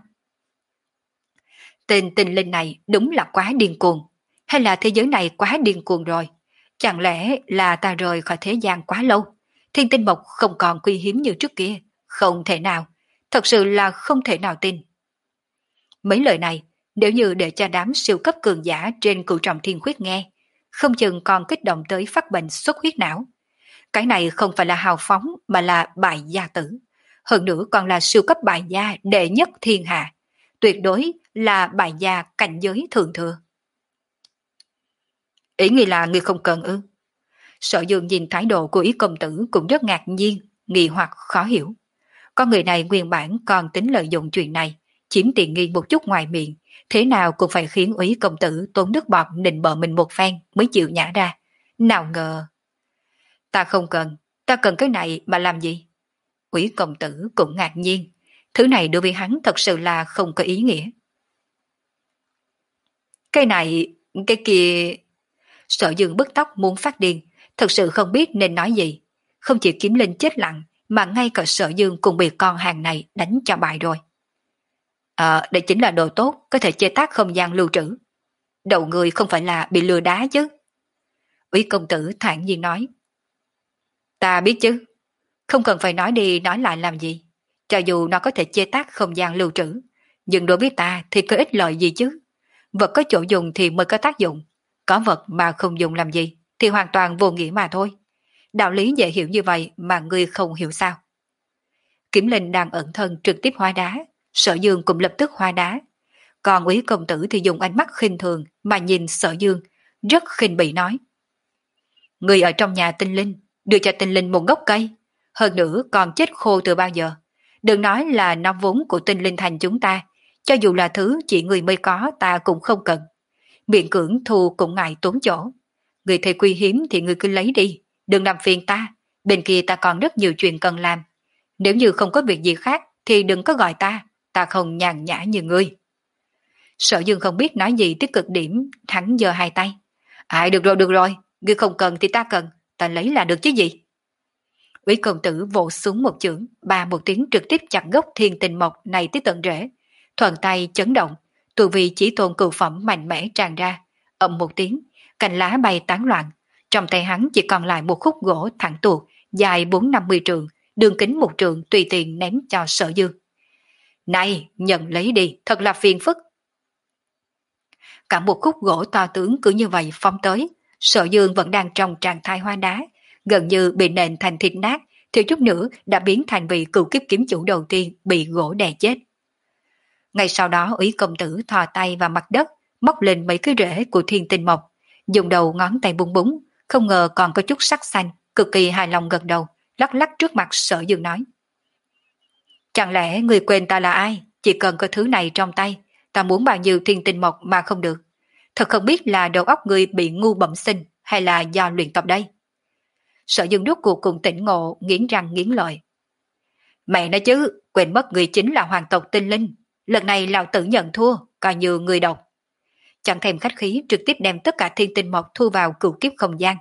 Tên tình linh này đúng là quá điên cuồng. Hay là thế giới này quá điên cuồng rồi? Chẳng lẽ là ta rời khỏi thế gian quá lâu? Thiên tinh mộc không còn quý hiếm như trước kia. Không thể nào. Thật sự là không thể nào tin. Mấy lời này, nếu như để cho đám siêu cấp cường giả trên cửu trọng thiên khuyết nghe, không chừng còn kích động tới phát bệnh xuất huyết não. Cái này không phải là hào phóng mà là bại gia tử. Hơn nữa còn là siêu cấp bại gia đệ nhất thiên hạ. Tuyệt đối là bại gia cảnh giới thượng thừa. Ý nghĩ là người không cần ư? Sở Dương nhìn thái độ của ý công tử cũng rất ngạc nhiên, nghi hoặc khó hiểu. Con người này nguyên bản còn tính lợi dụng chuyện này, chiếm tiện nghi một chút ngoài miệng, thế nào cũng phải khiến úy công tử tốn nước bọt nịnh bợ mình một phen mới chịu nhả ra. Nào ngờ... Ta không cần, ta cần cái này mà làm gì? Úy công tử cũng ngạc nhiên, thứ này đối với hắn thật sự là không có ý nghĩa. Cái này, cái kia... Sở Dương bứt tóc muốn phát điên, thật sự không biết nên nói gì. Không chỉ Kiếm Linh chết lặng, mà ngay cả Sở Dương cũng bị con hàng này đánh cho bại rồi. Ờ, đây chính là đồ tốt, có thể chế tác không gian lưu trữ. Đầu người không phải là bị lừa đá chứ? Úy công tử thản nhiên nói. Ta biết chứ, không cần phải nói đi nói lại làm gì. Cho dù nó có thể chế tác không gian lưu trữ, nhưng đối với ta thì có ích lợi gì chứ? Vật có chỗ dùng thì mới có tác dụng. Có vật mà không dùng làm gì thì hoàn toàn vô nghĩa mà thôi. Đạo lý dễ hiểu như vậy mà ngươi không hiểu sao? Kiếm Linh đang ẩn thân trực tiếp hóa đá, Sở Dương cũng lập tức hóa đá. Còn úy công tử thì dùng ánh mắt khinh thường mà nhìn Sở Dương, rất khinh bỉ nói. Người ở trong nhà tinh linh, đưa cho tinh linh một gốc cây, hơn nữa còn chết khô từ bao giờ. Đừng nói là nó vốn của tinh linh thành chúng ta, cho dù là thứ chỉ người mới có ta cũng không cần. Miệng cưỡng thù cũng ngại tốn chỗ. Người thấy quý hiếm thì người cứ lấy đi, đừng làm phiền ta, bên kia ta còn rất nhiều chuyện cần làm. Nếu như không có việc gì khác thì đừng có gọi ta, ta không nhàn nhã như ngươi. Sở Dương không biết nói gì tới cực điểm, hắn giơ hai tay. À được rồi được rồi, ngươi không cần thì ta cần, ta lấy là được chứ gì. Úy công tử vỗ xuống một chưởng, ba một tiếng trực tiếp chặt gốc thiên tình mộc này tới tận rễ. Thuận tay chấn động, tu vi chỉ tôn cửu phẩm mạnh mẽ tràn ra, ầm một tiếng, cành lá bay tán loạn. Trong tay hắn chỉ còn lại một khúc gỗ thẳng tuột, dài bốn năm mươi trượng, đường kính một trượng tùy tiện ném cho Sở Dương. Này, nhận lấy đi, thật là phiền phức. Cả một khúc gỗ to tướng cứ như vậy phóng tới, Sở Dương vẫn đang trong trạng thái hoa đá, gần như bị nện thành thịt nát, thiếu chút nữa đã biến thành vị cựu kiếp kiếm chủ đầu tiên bị gỗ đè chết. Ngay sau đó úy công tử thò tay vào mặt đất, móc lên mấy cái rễ của thiên tinh mộc, dùng đầu ngón tay búng búng, không ngờ còn có chút sắc xanh, cực kỳ hài lòng gật đầu, lắc lắc trước mặt Sở Dương nói. Chẳng lẽ người quên ta là ai, chỉ cần có thứ này trong tay, ta muốn bao nhiêu thiên tinh mộc mà không được. Thật không biết là đầu óc người bị ngu bẩm sinh hay là do luyện tập đây. Sở Dương rốt cuộc cùng tỉnh ngộ, nghiến răng nghiến lợi. Mẹ nói chứ, quên mất người chính là hoàng tộc tinh linh. Lần này lão tử nhận thua, coi như người độc. Chẳng thèm khách khí trực tiếp đem tất cả thiên tinh mộc thu vào cửu kiếp không gian.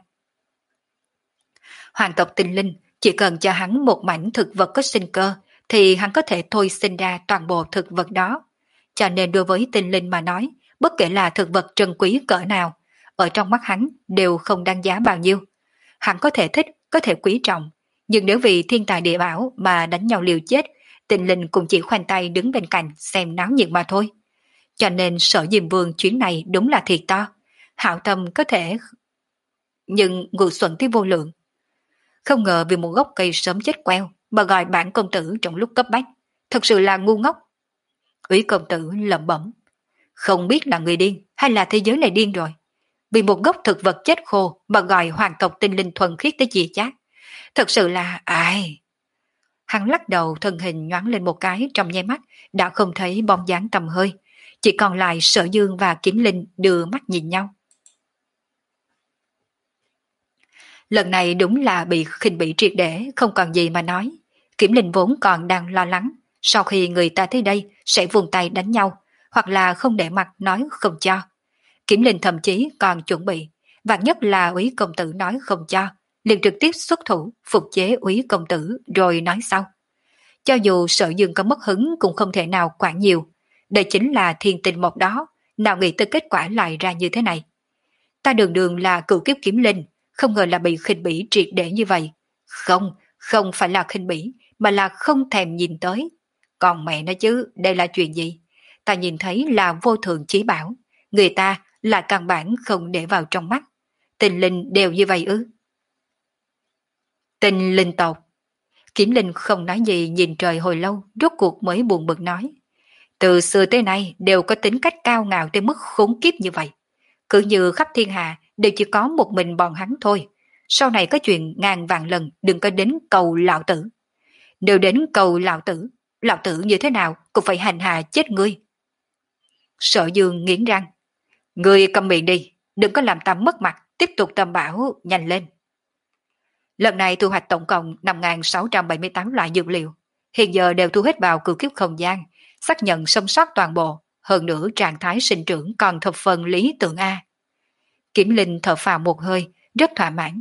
Hoàng tộc tinh linh chỉ cần cho hắn một mảnh thực vật có sinh cơ thì hắn có thể thôi sinh ra toàn bộ thực vật đó. Cho nên đối với tinh linh mà nói, bất kể là thực vật trân quý cỡ nào, ở trong mắt hắn đều không đáng giá bao nhiêu. Hắn có thể thích, có thể quý trọng, Nhưng nếu vì thiên tài địa bảo mà đánh nhau liều chết, Tinh Linh cũng chỉ khoanh tay đứng bên cạnh xem náo nhiệt mà thôi. Cho nên Sở Diêm Vương chuyến này đúng là thiệt to. Hảo tâm có thể, nhưng ngu xuẩn tới vô lượng. Không ngờ vì một gốc cây sớm chết queo mà gọi bản công tử trong lúc cấp bách. Thật sự là ngu ngốc. Úy công tử lẩm bẩm. Không biết là người điên hay là thế giới này điên rồi. Vì một gốc thực vật chết khô mà gọi hoàng tộc Tinh Linh thuần khiết tới chia chác. Thật sự là ai... Hắn lắc đầu, thân hình nhoáng lên một cái, trong nháy mắt đã không thấy bóng dáng tầm hơi, chỉ còn lại Sở Dương và Kiếm Linh đưa mắt nhìn nhau. Lần này đúng là bị khinh bỉ triệt để, không còn gì mà nói. Kiếm Linh vốn còn đang lo lắng, sau khi người ta tới đây sẽ vùng tay đánh nhau, hoặc là không để mặt nói không cho. Kiếm Linh thậm chí còn chuẩn bị, vạn nhất là Úy công tử nói không cho, liền trực tiếp xuất thủ phục chế Úy công tử rồi nói sau. Cho dù Sở Dương có mất hứng cũng không thể nào quản nhiều. Đây chính là thiên tình một đó, nào nghĩ tới kết quả lại ra như thế này. Ta đường đường là cựu kiếp kiếm linh, không ngờ là bị khinh bỉ triệt để như vậy. Không, không phải là khinh bỉ, mà là không thèm nhìn tới. Còn mẹ nó chứ, đây là chuyện gì? Ta nhìn thấy là vô thường chí bảo, người ta là căn bản không để vào trong mắt. Tình linh đều như vậy ư? Tình linh tộc. Kiếm Linh không nói gì nhìn trời hồi lâu, rốt cuộc mới buồn bực nói. Từ xưa tới nay đều có tính cách cao ngạo tới mức khốn kiếp như vậy. Cứ như khắp thiên hạ đều chỉ có một mình bọn hắn thôi. Sau này có chuyện ngàn vạn lần đừng có đến cầu lão tử. Nếu đến cầu lão tử, lão tử như thế nào cũng phải hành hạ chết ngươi. Sở Dương nghiến răng. Ngươi cầm miệng đi, đừng có làm ta mất mặt, tiếp tục tầm bảo, nhanh lên. Lần này thu hoạch tổng cộng năm nghìn sáu trăm bảy mươi tám loại dược liệu, hiện giờ đều thu hết vào cửu kiếp không gian, xác nhận xâm soát toàn bộ, hơn nữa trạng thái sinh trưởng còn thập phần lý tưởng A. Kiểm Linh thở phào một hơi, rất thỏa mãn.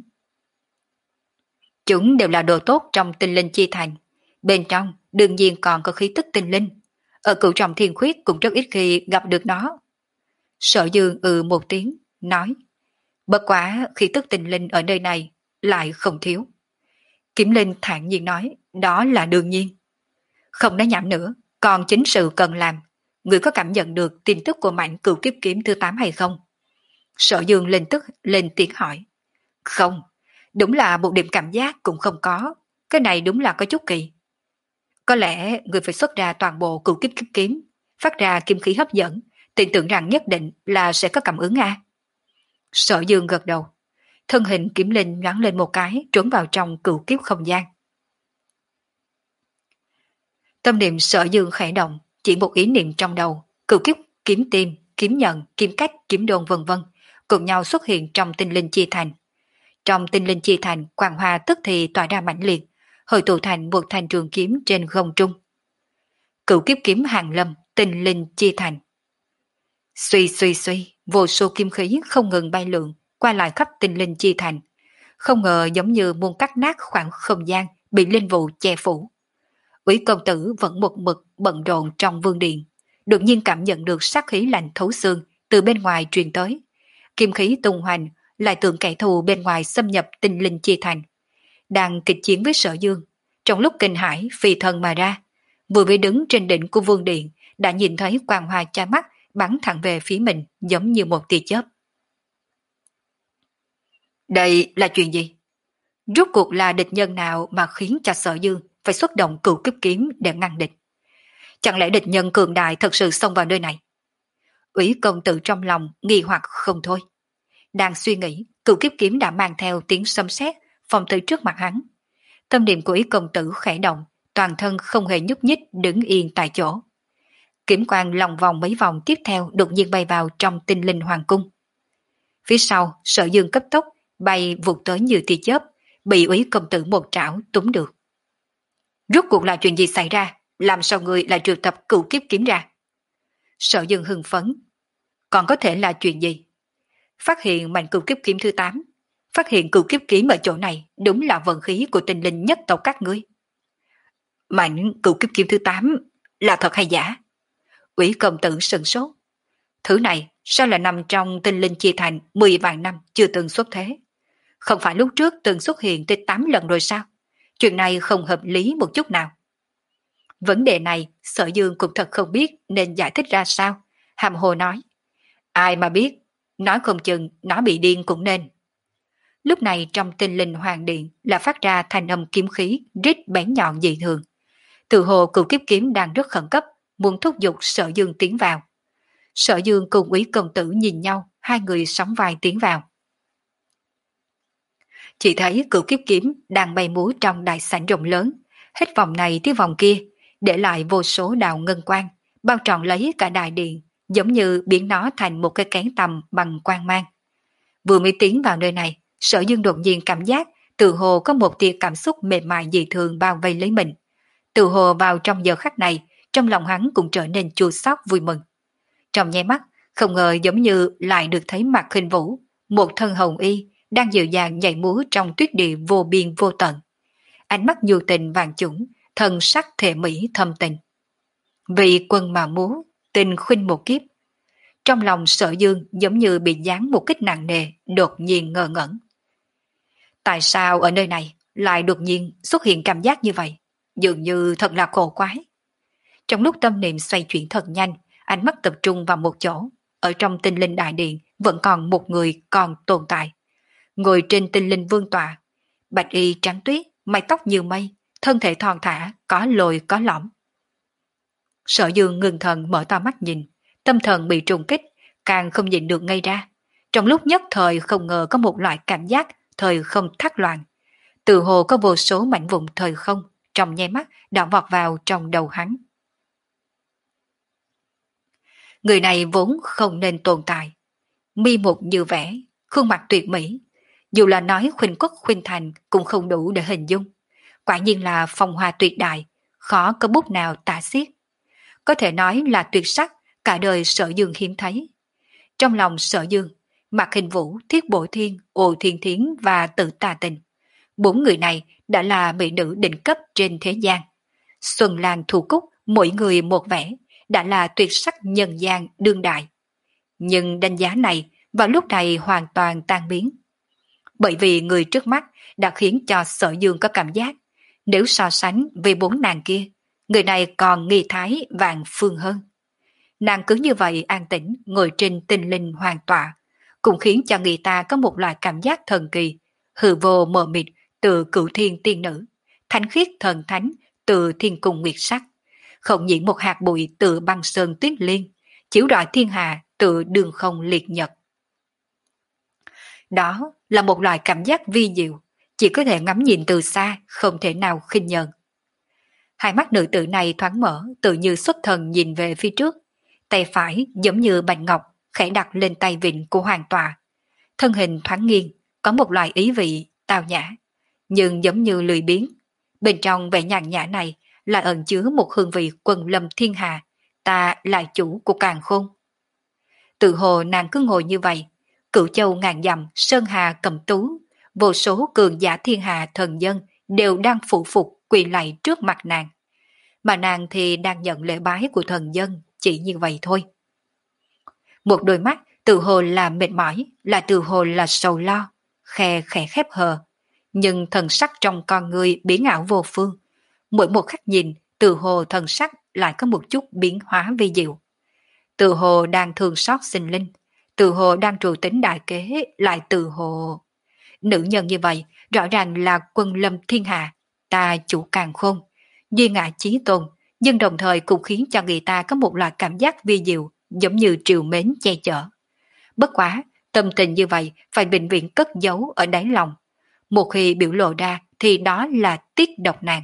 Chúng đều là đồ tốt trong tinh linh chi thành, bên trong đương nhiên còn có khí tức tinh linh, ở cửu trọng thiên khuyết cũng rất ít khi gặp được nó. Sở Dương ừ một tiếng, nói, bất quá khí tức tinh linh ở nơi này lại không thiếu. Kiểm Linh thản nhiên nói, đó là đương nhiên. Không nói nhảm nữa, còn chính sự cần làm. Người có cảm nhận được tin tức của mạnh cửu kiếp kiếm thứ tám hay không? Sở Dương lên tức lên tiếng hỏi. Không, đúng là một điểm cảm giác cũng không có. Cái này đúng là có chút kỳ. Có lẽ người phải xuất ra toàn bộ cửu kiếp kiếp kiếm, phát ra kim khí hấp dẫn, tin tưởng rằng nhất định là sẽ có cảm ứng a. Sở Dương gật đầu. Thân hình Kiểm Linh nhoáng lên một cái, trốn vào trong cửu kiếp không gian. Tâm niệm Sở Dương khẽ động, chỉ một ý niệm trong đầu, cửu kiếp kiếm tim, kiếm nhận, kiếm cách, kiếm đôn vân vân cùng nhau xuất hiện trong tinh linh chi thành. Trong tinh linh chi thành, quang hoa tức thì tỏa ra mãnh liệt, hội tụ thành một thành trường kiếm trên không trung. Cửu kiếp kiếm hàng lâm, tinh linh chi thành. Suy suy suy, vô số kim khí không ngừng bay lượn qua lại khắp tinh linh chi thành, không ngờ giống như muốn cắt nát khoảng không gian bị linh vụ che phủ. Úy công tử vẫn một mực bận rộn trong vương điện, đột nhiên cảm nhận được sát khí lạnh thấu xương từ bên ngoài truyền tới. Kim khí tung hoành, lại tưởng kẻ thù bên ngoài xâm nhập tinh linh chi thành. Đang kịch chiến với Sở Dương, trong lúc kinh hãi phi thân mà ra, vừa mới đứng trên đỉnh của vương điện đã nhìn thấy quang hoa cha mắt bắn thẳng về phía mình giống như một tia chớp. Đây là chuyện gì? Rốt cuộc là địch nhân nào mà khiến cho Sở Dương phải xuất động cửu kiếp kiếm để ngăn địch? Chẳng lẽ địch nhân cường đại thật sự xông vào nơi này? Úy công tử trong lòng nghi hoặc không thôi. Đang suy nghĩ, cửu kiếp kiếm đã mang theo tiếng sấm sét phong tới trước mặt hắn. Tâm niệm của Úy công tử khẽ động, toàn thân không hề nhúc nhích đứng yên tại chỗ. Kiếm quang lòng vòng mấy vòng tiếp theo đột nhiên bay vào trong tinh linh hoàng cung. Phía sau, Sở Dương cấp tốc bay vụt tới như tia chớp, bị Úy công tử một trảo túm được. Rốt cuộc là chuyện gì xảy ra? Làm sao người lại triệu tập cửu kiếp kiếm ra? Sở Dương hưng phấn. Còn có thể là chuyện gì? Phát hiện mảnh cửu kiếp kiếm thứ tám. Phát hiện cửu kiếp kiếm ở chỗ này đúng là vận khí của tinh linh nhất tộc các ngươi. Mảnh cửu kiếp kiếm thứ tám là thật hay giả? Úy công tử sừng sốt. Thứ này sao lại nằm trong tinh linh chia thành mười vạn năm chưa từng xuất thế? Không phải lúc trước từng xuất hiện tới tám lần rồi sao? Chuyện này không hợp lý một chút nào. Vấn đề này Sở Dương cũng thật không biết nên giải thích ra sao. Hàm hồ nói, ai mà biết, nói không chừng nó bị điên cũng nên. Lúc này trong tinh linh hoàng điện là phát ra thanh âm kiếm khí rít bén nhọn dị thường. Từ hồ cửu kiếp kiếm đang rất khẩn cấp, muốn thúc giục Sở Dương tiến vào. Sở Dương cùng Úy công tử nhìn nhau, hai người sóng vai tiến vào. Chỉ thấy cửu kiếp kiếm đang bay múa trong đại sảnh rộng lớn, hết vòng này tới vòng kia, để lại vô số đạo ngân quang, bao trọn lấy cả đại điện, giống như biến nó thành một cái kén tầm bằng quang mang. Vừa mới tiến vào nơi này, Sở Dương đột nhiên cảm giác tự hồ có một tia cảm xúc mềm mại dị thường bao vây lấy mình. Tự hồ vào trong giờ khắc này, trong lòng hắn cũng trở nên chua xót vui mừng. Trong nháy mắt, không ngờ giống như lại được thấy mặt Khinh Vũ, một thân hồng y, đang dịu dàng nhảy múa trong tuyết địa vô biên vô tận. Ánh mắt nhu tình vàng chủng, thân sắc thể mỹ thâm tình. Vì quân mà múa, tình khuynh một kiếp. Trong lòng Sở Dương giống như bị giáng một kích nặng nề, đột nhiên ngơ ngẩn. Tại sao ở nơi này lại đột nhiên xuất hiện cảm giác như vậy? Dường như thật là cổ quái. Trong lúc tâm niệm xoay chuyển thật nhanh, ánh mắt tập trung vào một chỗ. Ở trong tinh linh đại điện vẫn còn một người còn tồn tại. Ngồi trên tinh linh vương tọa, bạch y trắng tuyết, mái tóc như mây, thân thể thon thả, có lồi có lõm. Sở Dương ngừng thần mở to mắt nhìn, tâm thần bị trùng kích, càng không nhịn được ngây ra. Trong lúc nhất thời không ngờ có một loại cảm giác thời không thắt loạn. Từ hồ có vô số mảnh vụn thời không, trong nháy mắt đã vọt vào trong đầu hắn. Người này vốn không nên tồn tại. Mi mục như vẽ, khuôn mặt tuyệt mỹ. Dù là nói khuynh quốc khuynh thành cũng không đủ để hình dung. Quả nhiên là phong hoa tuyệt đại, khó có bút nào tả xiết. Có thể nói là tuyệt sắc, cả đời Sở Dương hiếm thấy. Trong lòng Sở Dương, Mạc Hình Vũ, Thiết Bổ Thiên, Ồ Thiên Thiến và Tự Tà Tình. Bốn người này đã là mỹ nữ đỉnh cấp trên thế gian. Xuân Lan Thu Cúc, mỗi người một vẻ, đã là tuyệt sắc nhân gian đương đại. Nhưng đánh giá này vào lúc này hoàn toàn tan biến. Bởi vì người trước mắt đã khiến cho Sở Dương có cảm giác, nếu so sánh với bốn nàng kia, người này còn nghi thái vạn phương hơn. Nàng cứ như vậy an tĩnh ngồi trên tinh linh hoàng tọa, cũng khiến cho người ta có một loại cảm giác thần kỳ, hư vô mờ mịt từ cửu thiên tiên nữ, thánh khiết thần thánh từ thiên cung nguyệt sắc, không nhiễm một hạt bụi từ băng sơn tuyết liên, chiếu rọi thiên hà từ đường không liệt nhật. Đó là một loại cảm giác vi diệu, chỉ có thể ngắm nhìn từ xa, không thể nào khinh nhờn. Hai mắt nữ tử này thoáng mở, tự như xuất thần nhìn về phía trước, tay phải giống như bạch ngọc khẽ đặt lên tay vịn của hoàng tọa. Thân hình thoáng nghiêng, có một loại ý vị tào nhã, nhưng giống như lười biếng. Bên trong vẻ nhàn nhã này là ẩn chứa một hương vị quần lâm thiên hà, ta là chủ của càn khôn. Tự hồ nàng cứ ngồi như vậy, cửu châu ngàn dặm, sơn hà cầm tú, vô số cường giả thiên hà thần dân đều đang phụ phục quỳ lạy trước mặt nàng. Mà nàng thì đang nhận lễ bái của thần dân, chỉ như vậy thôi. Một đôi mắt tự hồ là mệt mỏi, là tự hồ là sầu lo, khe khẽ khép hờ, nhưng thần sắc trong con người biến ảo vô phương. Mỗi một khắc nhìn, tự hồ thần sắc lại có một chút biến hóa vi diệu. Tự hồ đang thương xót sinh linh, tự hồ đang trù tính đại kế, lại tự hồ... Nữ nhân như vậy, rõ ràng là quân lâm thiên hạ, ta chủ càn khôn, duy ngã chí tôn, nhưng đồng thời cũng khiến cho người ta có một loại cảm giác vi diệu, giống như triều mến che chở. Bất quá, tâm tình như vậy phải bệnh viện cất giấu ở đáy lòng. Một khi biểu lộ ra thì đó là tiết độc nàng.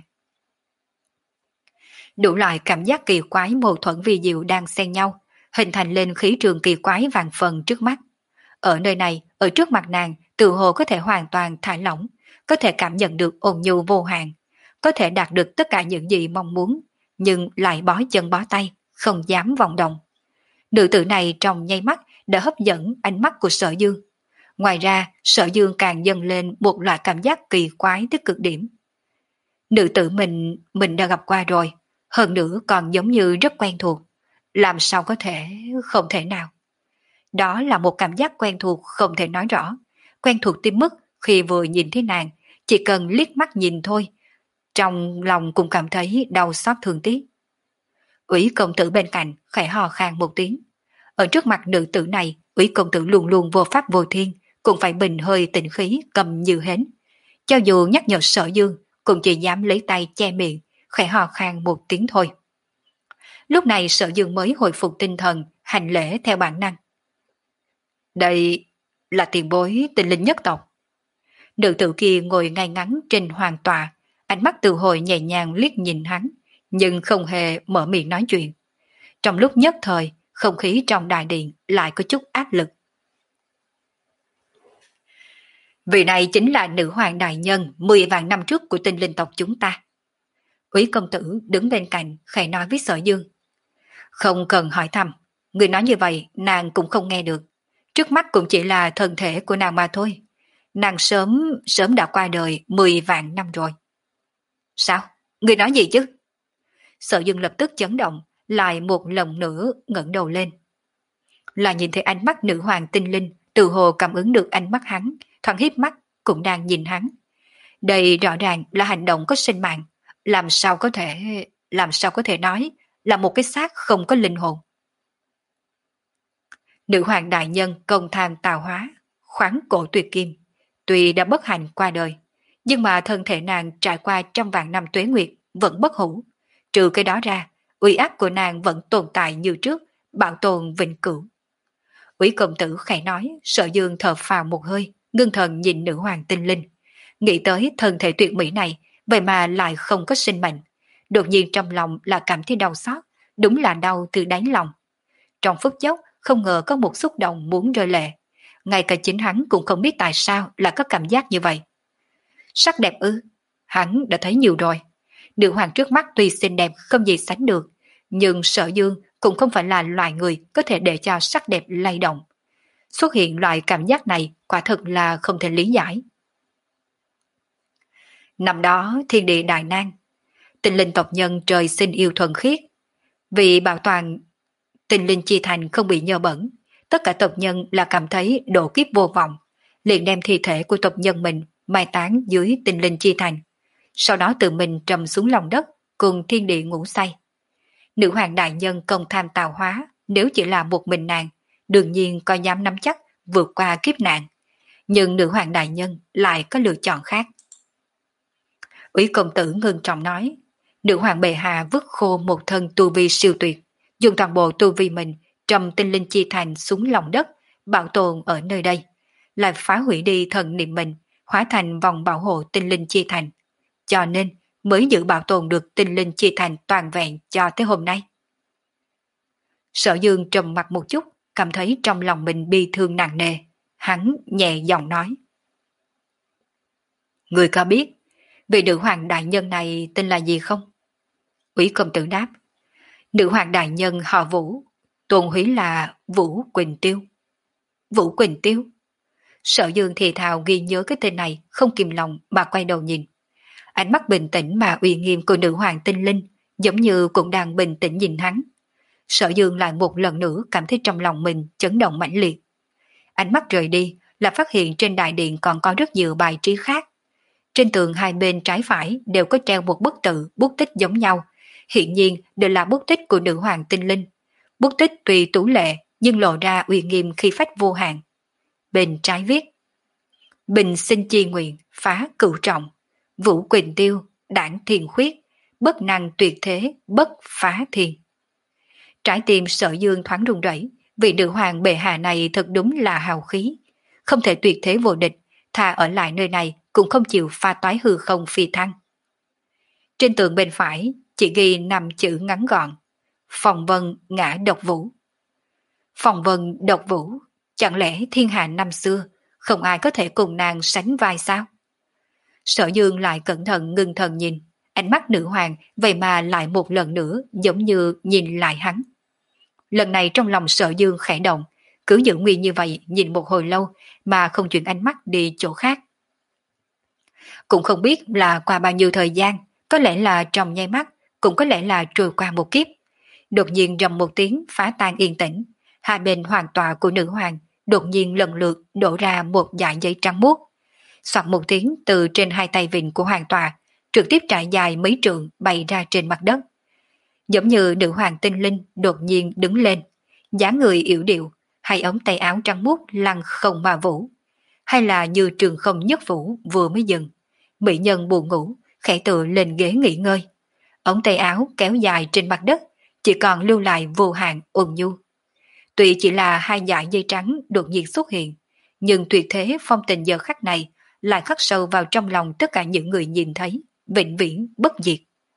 Đủ loại cảm giác kỳ quái mâu thuẫn vi diệu đang xen nhau, hình thành lên khí trường kỳ quái vàng phần trước mắt. Ở nơi này, ở trước mặt nàng, tự hồ có thể hoàn toàn thả lỏng, có thể cảm nhận được ôn nhu vô hạn, có thể đạt được tất cả những gì mong muốn, nhưng lại bó chân bó tay, không dám vọng động. Nữ tử này trong nháy mắt đã hấp dẫn ánh mắt của Sở Dương. Ngoài ra, Sở Dương càng dâng lên một loại cảm giác kỳ quái tới cực điểm. Nữ tử mình, mình đã gặp qua rồi, hơn nữa còn giống như rất quen thuộc. Làm sao có thể, không thể nào. Đó là một cảm giác quen thuộc không thể nói rõ, quen thuộc tới mức khi vừa nhìn thấy nàng, chỉ cần liếc mắt nhìn thôi, trong lòng cũng cảm thấy đau xót thương tiếc. Ủy công tử bên cạnh khẽ hò khan một tiếng. Ở trước mặt nữ tử này, Ủy công tử luôn luôn vô pháp vô thiên, cũng phải bình hơi tĩnh khí cầm như hến. Cho dù nhắc nhở Sở Dương, cũng chỉ dám lấy tay che miệng, khẽ hò khan một tiếng thôi. Lúc này Sở Dương mới hồi phục tinh thần, hành lễ theo bản năng. Đây là tiền bối Tinh Linh nhất tộc. Nữ tử kia ngồi ngay ngắn trên hoàng tọa, ánh mắt từ hồi nhẹ nhàng liếc nhìn hắn, nhưng không hề mở miệng nói chuyện. Trong lúc nhất thời, không khí trong đại điện lại có chút áp lực. Vị này chính là nữ hoàng đại nhân mười vạn năm trước của Tinh Linh tộc chúng ta. Úy công tử đứng bên cạnh khẽ nói với Sở Dương. Không cần hỏi thăm, người nói như vậy nàng cũng không nghe được. Trước mắt cũng chỉ là thân thể của nàng mà thôi. Nàng sớm, sớm đã qua đời mười vạn năm rồi. Sao? Người nói gì chứ? Sở Dương lập tức chấn động, lại một lần nữa ngẩng đầu lên. Là nhìn thấy ánh mắt nữ hoàng Tinh Linh, từ hồ cảm ứng được ánh mắt hắn, thoáng híp mắt cũng đang nhìn hắn. Đây rõ ràng là hành động có sinh mạng, làm sao có thể, làm sao có thể nói là một cái xác không có linh hồn. Nữ hoàng đại nhân công tham tạo hóa, khoáng cổ tuyệt kim, tuy đã bất hạnh qua đời, nhưng mà thân thể nàng trải qua trăm vạn năm tuế nguyệt vẫn bất hủ. Trừ cái đó ra, uy áp của nàng vẫn tồn tại như trước, bảo tồn vĩnh cửu. Úy công tử khẽ nói, Sở Dương thở phào một hơi, ngưng thần nhìn nữ hoàng Tinh Linh. Nghĩ tới thân thể tuyệt mỹ này, vậy mà lại không có sinh mệnh. Đột nhiên trong lòng là cảm thấy đau xót, đúng là đau từ đáy lòng. Trong phút chốc, không ngờ có một xúc động muốn rơi lệ. Ngay cả chính hắn cũng không biết tại sao lại có cảm giác như vậy. Sắc đẹp ư? Hắn đã thấy nhiều rồi. Nữ hoàng trước mắt tuy xinh đẹp không gì sánh được, nhưng Sở Dương cũng không phải là loài người có thể để cho sắc đẹp lay động. Xuất hiện loại cảm giác này quả thực là không thể lý giải. Năm đó thiên địa đại nan, Tinh Linh tộc nhân trời sinh yêu thuần khiết. Vì bảo toàn Tinh Linh chi thành không bị nhơ bẩn, tất cả tộc nhân là cảm thấy độ kiếp vô vọng, liền đem thi thể của tộc nhân mình mai táng dưới Tinh Linh chi thành, sau đó tự mình trầm xuống lòng đất cùng thiên địa ngủ say. Nữ hoàng đại nhân công tham tạo hóa, nếu chỉ là một mình nàng, đương nhiên có dám nắm chắc vượt qua kiếp nạn, nhưng nữ hoàng đại nhân lại có lựa chọn khác. Úy công tử ngưng trọng nói, nữ hoàng bệ hạ vứt khô một thân tu vi siêu tuyệt, dùng toàn bộ tu vi mình trầm Tinh Linh chi thành xuống lòng đất, bảo tồn ở nơi đây, lại phá hủy đi thần niệm mình, hóa thành vòng bảo hộ Tinh Linh chi thành, cho nên mới giữ bảo tồn được Tinh Linh chi thành toàn vẹn cho tới hôm nay. Sở Dương trầm mặt một chút, cảm thấy trong lòng mình bi thương nặng nề, hắn nhẹ giọng nói. Người có biết vị nữ hoàng đại nhân này tên là gì không? Úy công tử đáp. Nữ hoàng đại nhân họ Vũ, tôn húy là Vũ Quỳnh Tiêu. Vũ Quỳnh Tiêu? Sở Dương thì thào ghi nhớ cái tên này, không kìm lòng mà quay đầu nhìn. Ánh mắt bình tĩnh mà uy nghiêm của nữ hoàng Tinh Linh giống như cũng đang bình tĩnh nhìn hắn. Sở Dương lại một lần nữa cảm thấy trong lòng mình chấn động mãnh liệt. Ánh mắt rời đi là phát hiện trên đại điện còn có rất nhiều bài trí khác. Trên tường hai bên trái phải đều có treo một bức tự, bút tích giống nhau. Hiện nhiên đều là bút tích của nữ hoàng Tinh Linh. Bút tích tuy tú lệ nhưng lộ ra uy nghiêm khí phách vô hạn. Bên trái viết: Bình sinh chi nguyện, phá cửu trọng. Vũ Quỳnh Tiêu, đảng thiền khuyết, bất năng tuyệt thế, bất phá thiên. Trái tim Sở Dương thoáng run rẩy, vị nữ hoàng bệ hạ này thật đúng là hào khí. Không thể tuyệt thế vô địch, thà ở lại nơi này cũng không chịu pha toái hư không phi thăng. Trên tường bên phải chỉ ghi năm chữ ngắn gọn: Phòng Vân ngã độc vũ. Phòng Vân độc vũ, chẳng lẽ thiên hạ năm xưa không ai có thể cùng nàng sánh vai sao? Sở Dương lại cẩn thận ngưng thần nhìn, ánh mắt nữ hoàng vậy mà lại một lần nữa giống như nhìn lại hắn. Lần này trong lòng Sở Dương khẽ động, cứ giữ nguyên như vậy nhìn một hồi lâu mà không chuyển ánh mắt đi chỗ khác. Cũng không biết là qua bao nhiêu thời gian, có lẽ là trong nháy mắt, cũng có lẽ là trôi qua một kiếp. Đột nhiên rầm một tiếng phá tan yên tĩnh, hai bên hoàng tọa của nữ hoàng đột nhiên lần lượt đổ ra một dải giấy trắng muốt. Soạt một tiếng từ trên hai tay vịn của hoàng tọa trực tiếp trải dài mấy trượng bay ra trên mặt đất. Giống như nữ hoàng tinh linh đột nhiên đứng lên, dáng người yểu điệu, hay ống tay áo trắng muốt lăng không mà vũ, hay là như trường không nhất vũ vừa mới dừng. Mỹ nhân buồn ngủ, khẽ tựa lên ghế nghỉ ngơi. Ống tay áo kéo dài trên mặt đất, chỉ còn lưu lại vô hạn ôn nhu. Tuy chỉ là hai dải dây trắng đột nhiên xuất hiện, nhưng tuyệt thế phong tình giờ khắc này lại khắc sâu vào trong lòng tất cả những người nhìn thấy, vĩnh viễn bất diệt.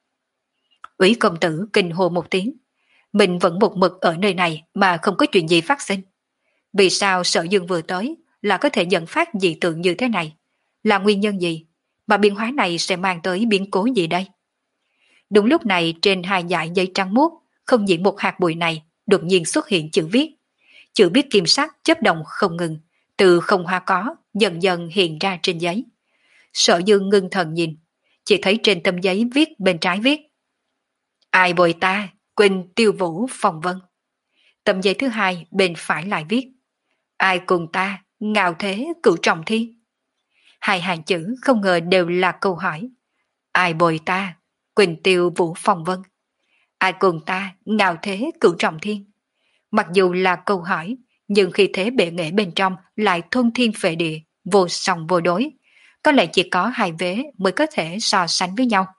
Úy công tử kinh hô một tiếng, mình vẫn một mực ở nơi này mà không có chuyện gì phát sinh. Vì sao Sở Dương vừa tới là có thể dẫn phát dị tượng như thế này? Là nguyên nhân gì? Mà biến hóa này sẽ mang tới biến cố gì đây? Đúng lúc này trên hai dải giấy trắng muốt, không nhiễm một hạt bụi này, đột nhiên xuất hiện chữ viết. Chữ viết kim sắc chớp động không ngừng, từ không hoa có, dần dần hiện ra trên giấy. Sở Dương ngưng thần nhìn, chỉ thấy trên tấm giấy viết bên trái viết: Ai bồi ta, Quỳnh Tiêu Vũ Phong Vân. Tấm giấy thứ hai bên phải lại viết: Ai cùng ta, Ngạo Thế Cửu Trọng Thiên. Hai hàng chữ không ngờ đều là câu hỏi. Ai bồi ta, Quỳnh Tiêu Vũ Phong Vân. Ai cùng ta, Ngạo Thế Cửu Trọng Thiên. Mặc dù là câu hỏi, nhưng khi thế bệ nghệ bên trong lại thôn thiên phệ địa, vô song vô đối. Có lẽ chỉ có hai vế mới có thể so sánh với nhau.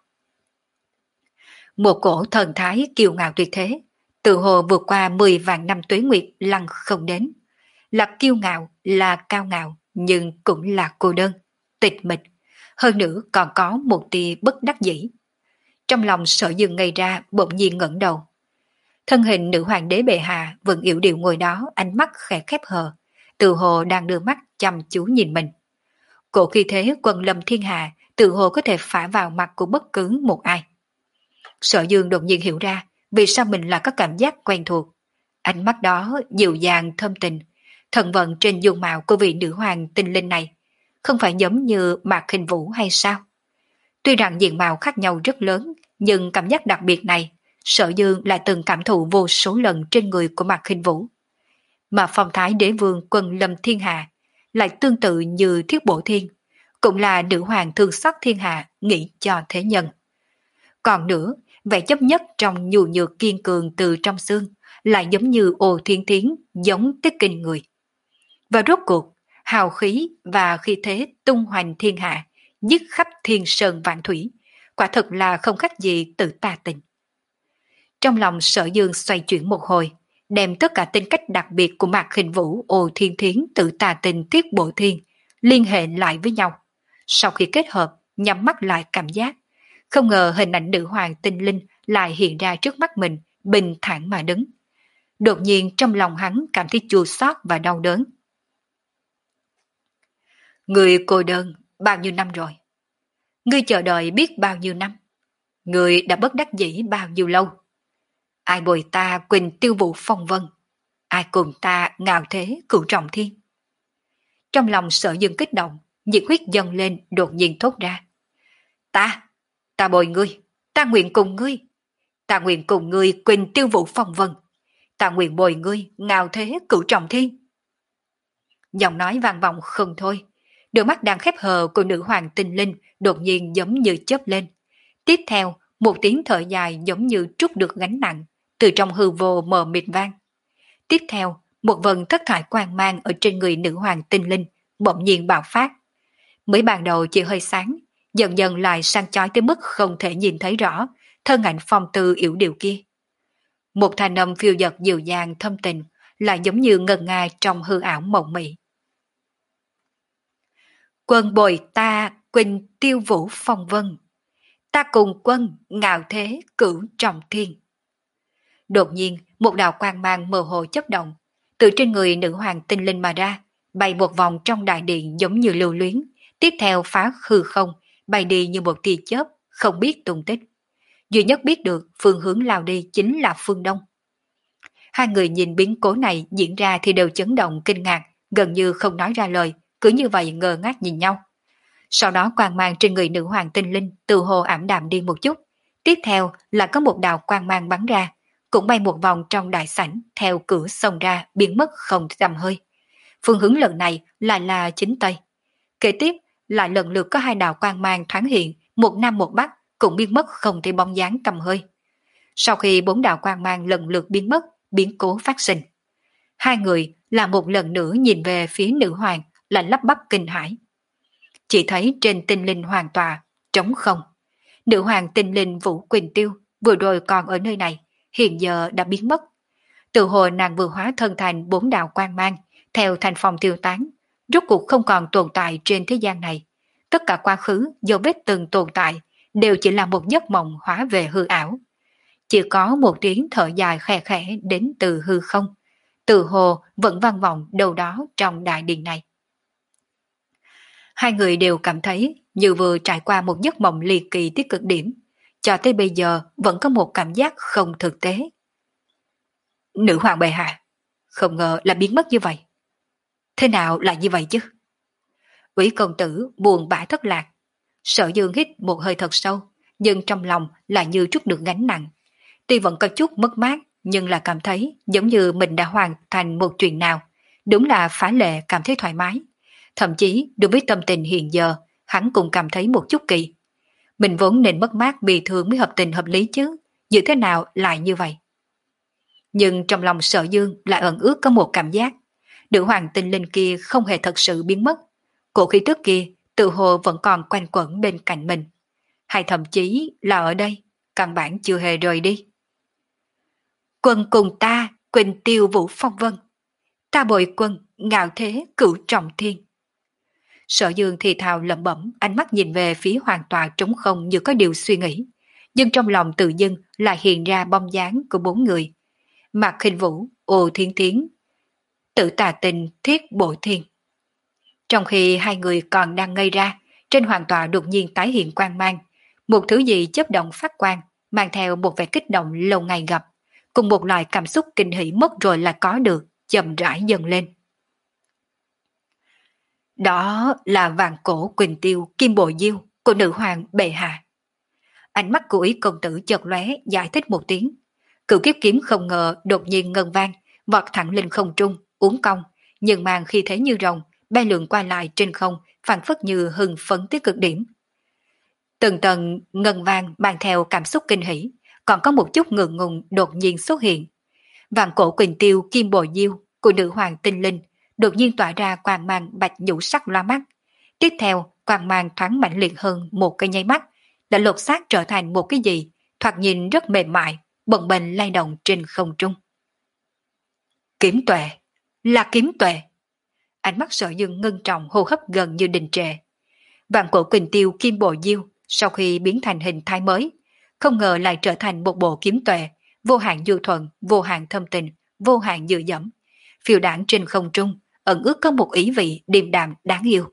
Một cổ thần thái kiêu ngạo tuyệt thế, tự hồ vượt qua mười vạn năm tuế nguyệt lăng không đến. Là kiêu ngạo, là cao ngạo, nhưng cũng là cô đơn, tịch mịch. Hơn nữa còn có một tia bất đắc dĩ. Trong lòng Sở Dương ngây ra, bỗng nhiên ngẩng đầu. Thân hình nữ hoàng đế bệ hạ vẫn yểu điệu ngồi đó, ánh mắt khẽ khép hờ, tự hồ đang đưa mắt chăm chú nhìn mình. Cổ khi thế quần lâm thiên hạ, tự hồ có thể phả vào mặt của bất cứ một ai. Sở Dương đột nhiên hiểu ra vì sao mình lại có cảm giác quen thuộc. Ánh mắt đó dịu dàng thâm tình, thần vận trên dung mạo của vị nữ hoàng tinh linh này, không phải giống như Mạc Khinh Vũ hay sao? Tuy rằng diện mạo khác nhau rất lớn, nhưng cảm giác đặc biệt này, Sở Dương lại từng cảm thụ vô số lần trên người của Mạc Khinh Vũ. Mà phong thái đế vương quân lâm thiên hạ lại tương tự như Thiết Bổ Thiên, cũng là nữ hoàng thương xót thiên hạ nghĩ cho thế nhân. Còn nữa, vẻ chấp nhất trong nhu nhược kiên cường từ trong xương lại giống như Ô Thiên Thiến, giống Tiết Kinh người. Và rốt cuộc, hào khí và khí thế tung hoành thiên hạ, dứt khắp thiên sơn vạn thủy, quả thật là không khác gì tự tà tình. Trong lòng Sở Dương xoay chuyển một hồi, đem tất cả tính cách đặc biệt của Mạc Khinh Vũ, Ô Thiên Thiến, tự tà tình Tiết Bộ Thiên liên hệ lại với nhau. Sau khi kết hợp, nhắm mắt lại cảm giác, không ngờ hình ảnh nữ hoàng tinh linh lại hiện ra trước mắt mình, bình thản mà đứng. Đột nhiên trong lòng hắn cảm thấy chua xót và đau đớn. Người cô đơn bao nhiêu năm rồi? Ngươi chờ đợi biết bao nhiêu năm? Ngươi đã bất đắc dĩ bao nhiêu lâu? Ai bồi ta Quỳnh Tiêu Vũ Phong Vân? Ai cùng ta Ngạo Thế Cửu Trọng Thiên? Trong lòng Sở Dương kích động, nhiệt huyết dâng lên đột nhiên thốt ra. Ta, ta bồi ngươi, ta nguyện cùng ngươi. Ta nguyện cùng ngươi Quỳnh Tiêu Vũ Phong Vân. Ta nguyện bồi ngươi Ngạo Thế Cửu Trọng Thiên. Giọng nói vang vọng không thôi. Đôi mắt đang khép hờ của nữ hoàng tinh linh đột nhiên giống như chớp lên. Tiếp theo, một tiếng thở dài giống như trút được gánh nặng, từ trong hư vô mờ mịt vang. Tiếp theo, một vần thất thải quang mang ở trên người nữ hoàng tinh linh bỗng nhiên bạo phát. Mới ban đầu chỉ hơi sáng, dần dần lại sang chói tới mức không thể nhìn thấy rõ thân ảnh phong tư yểu điệu kia. Một thanh âm phiêu dật dịu dàng thâm tình, lại giống như ngần nga trong hư ảo mộng mị. Quân bồi ta Quỳnh Tiêu Vũ Phong Vân, ta cùng quân Ngạo Thế Cửu Trọng Thiên. Đột nhiên, một đạo quang mang mơ hồ chớp động, từ trên người nữ hoàng tinh linh mà ra, bay một vòng trong đại điện giống như lưu luyến, tiếp theo phá hư không, bay đi như một tia chớp, không biết tung tích. Duy nhất biết được phương hướng lao đi chính là phương đông. Hai người nhìn biến cố này diễn ra thì đều chấn động kinh ngạc, gần như không nói ra lời, cứ như vậy ngơ ngác nhìn nhau. Sau đó quang mang trên người nữ hoàng tinh linh từ hồ ảm đạm đi một chút, tiếp theo là có một đạo quang mang bắn ra, cũng bay một vòng trong đại sảnh theo cửa xông ra biến mất không tăm hơi. Phương hướng lần này lại là chính Tây. Kế tiếp lại lần lượt có hai đạo quang mang thoáng hiện một nam một bắc cũng biến mất không thấy bóng dáng tầm hơi. Sau khi bốn đạo quang mang lần lượt biến mất, biến cố phát sinh. Hai người là một lần nữa nhìn về phía nữ hoàng là lắp bắp kinh hãi. Chỉ thấy trên tinh linh hoàng tòa, trống không. Nữ hoàng tinh linh Vũ Quỳnh Tiêu vừa rồi còn ở nơi này, hiện giờ đã biến mất. Từ hồi nàng vừa hóa thân thành bốn đạo quang mang, theo thành phong tiêu tán, rốt cuộc không còn tồn tại trên thế gian này. Tất cả quá khứ, dấu vết từng tồn tại, đều chỉ là một giấc mộng hóa về hư ảo. Chỉ có một tiếng thở dài khẽ khẽ đến từ hư không, từ hồ vẫn vang vọng đâu đó trong đại điện này. Hai người đều cảm thấy như vừa trải qua một giấc mộng ly kỳ tới cực điểm, cho tới bây giờ vẫn có một cảm giác không thực tế. Nữ hoàng bệ hạ, không ngờ là biến mất như vậy. Thế nào lại như vậy chứ? Úy công tử buồn bã thất lạc. Sở Dương hít một hơi thật sâu, nhưng trong lòng là như trút được gánh nặng. Tuy vẫn có chút mất mát, nhưng là cảm thấy giống như mình đã hoàn thành một chuyện nào. Đúng là phá lệ cảm thấy thoải mái. Thậm chí đối với tâm tình hiện giờ, hắn cũng cảm thấy một chút kỳ. Mình vốn nên mất mát bị thương mới hợp tình hợp lý chứ, như thế nào lại như vậy? Nhưng trong lòng Sở Dương lại ẩn ước có một cảm giác. Nữ hoàng tinh linh kia không hề thật sự biến mất. Cổ khí tức kia tự hồ vẫn còn quanh quẩn bên cạnh mình. Hay thậm chí là ở đây, căn bản chưa hề rời đi. Quân cùng ta, Quỳnh Tiêu Vũ Phong Vân. Ta bội quân, ngạo thế cửu trọng thiên. Sở Dương thì thào lẩm bẩm, ánh mắt nhìn về phía hoàn toàn trống không như có điều suy nghĩ. Nhưng trong lòng tự dưng lại hiện ra bóng dáng của bốn người. Mạc Khinh Vũ, Ô Thiên Thiến, Tử Tà Tình, Thiết Bội Thiên. Trong khi hai người còn đang ngây ra, trên hoàn toàn đột nhiên tái hiện quang mang. Một thứ gì chớp động phát quang, mang theo một vẻ kích động lâu ngày gặp, cùng một loại cảm xúc kinh hỉ mất rồi là có được, chậm rãi dần lên. Đó là vạn cổ Quỳnh Tiêu Kim Bội Diêu của nữ hoàng bệ hạ. Ánh mắt của Ý công tử chợt lóe giải thích một tiếng. Cửu kiếp kiếm không ngờ đột nhiên ngân vang, vọt thẳng lên không trung, uốn cong, nhưng mang khi thế như rồng, bay lượn qua lại trên không, phảng phất như hưng phấn tới cực điểm. Từng tầng ngân vang mang theo cảm xúc kinh hỉ, còn có một chút ngượng ngùng đột nhiên xuất hiện. Vạn cổ Quỳnh Tiêu Kim Bội Diêu của nữ hoàng tinh linh đột nhiên tỏa ra quang mang bạch nhũ sắc loa mắt. Tiếp theo, quang mang thoáng mạnh liệt hơn một cái nháy mắt, đã lột xác trở thành một cái gì, thoạt nhìn rất mềm mại, bồng bềnh lay động trên không trung. Kiếm tuệ, là kiếm tuệ. Ánh mắt Sở Dương ngưng trọng, hô hấp gần như đình trệ. Vạn cổ Quỳnh Tiêu Kim Bội Diêu sau khi biến thành hình thái mới, không ngờ lại trở thành một bộ kiếm tuệ, vô hạn du thuận, vô hạn thâm tình, vô hạn dự dẫm, phiêu đảng trên không trung, ẩn ước có một ý vị điềm đạm đáng yêu.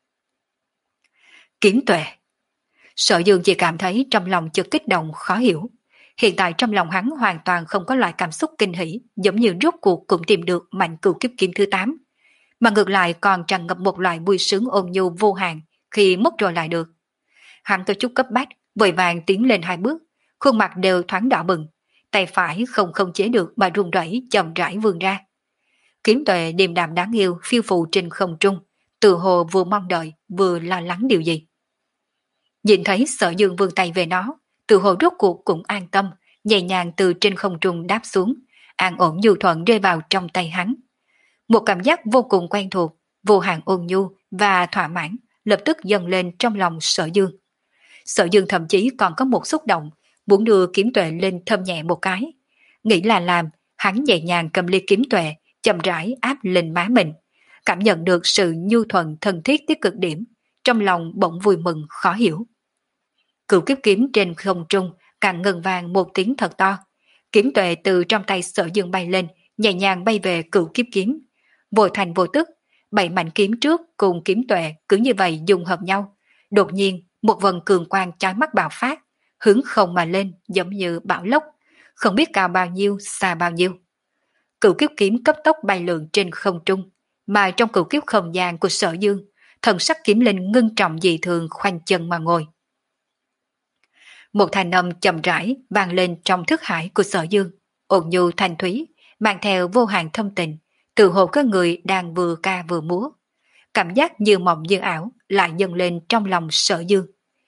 Kiếm tuệ. Sở Dương chỉ cảm thấy trong lòng chợt kích động khó hiểu. Hiện tại trong lòng hắn hoàn toàn không có loại cảm xúc kinh hỉ, giống như rốt cuộc cũng tìm được mạnh cửu kiếp kiếm thứ tám, mà ngược lại còn tràn ngập một loại vui sướng ôn nhu vô hạn khi mất rồi lại được. Hắn có chút cấp bách, vội vàng tiến lên hai bước, khuôn mặt đều thoáng đỏ bừng, tay phải không không chế được mà run rẩy chậm rãi vươn ra. Kiếm tuệ điềm đạm đáng yêu phiêu phù trên không trung, tự hồ vừa mong đợi vừa lo lắng điều gì. Nhìn thấy Sở Dương vươn tay về nó, tự hồ rốt cuộc cũng an tâm, nhẹ nhàng từ trên không trung đáp xuống, an ổn nhu thuận rơi vào trong tay hắn. Một cảm giác vô cùng quen thuộc, vô hạn ôn nhu và thỏa mãn lập tức dâng lên trong lòng Sở Dương. Sở Dương thậm chí còn có một xúc động, muốn đưa kiếm tuệ lên thơm nhẹ một cái. Nghĩ là làm, hắn nhẹ nhàng cầm ly kiếm tuệ, chậm rãi áp lên má mình, cảm nhận được sự nhu thuận thân thiết tới cực điểm, trong lòng bỗng vui mừng khó hiểu. Cửu kiếp kiếm trên không trung càng ngân vang một tiếng thật to, kiếm tuệ từ trong tay Sở Dương bay lên, nhẹ nhàng bay về cửu kiếp kiếm. Vô thành vô tức, bảy mảnh kiếm trước cùng kiếm tuệ cứ như vậy dùng hợp nhau. Đột nhiên, một vần cường quang chói mắt bạo phát, hướng không mà lên giống như bão lốc, không biết cao bao nhiêu, xa bao nhiêu. Cửu kiếp kiếm cấp tốc bay lượn trên không trung, mà trong cửu kiếp không gian của Sở Dương, thần sắc kiếm linh ngưng trọng dị thường khoanh chân mà ngồi. Một thanh âm chậm rãi vang lên trong thức hải của Sở Dương, ôn nhu thanh thúy, mang theo vô hạn thâm tình, từ hồ có người đang vừa ca vừa múa. Cảm giác như mộng như ảo lại dâng lên trong lòng Sở Dương.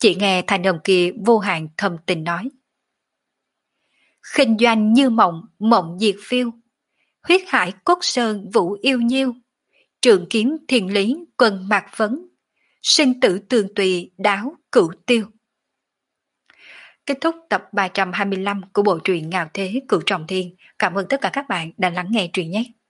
Chỉ nghe thanh âm kia vô hạn thầm tình nói. Khinh doanh như mộng, mộng diệt phiêu. Huyết hải cốt sơn vũ yêu nhiêu. Trường kiếm thiên lý quân mạc vấn. Sinh tử tường tùy đáo cửu tiêu. Kết thúc tập ba trăm hai mươi lăm của bộ truyện Ngạo Thế Cửu Trọng Thiên. Cảm ơn tất cả các bạn đã lắng nghe truyện nhé.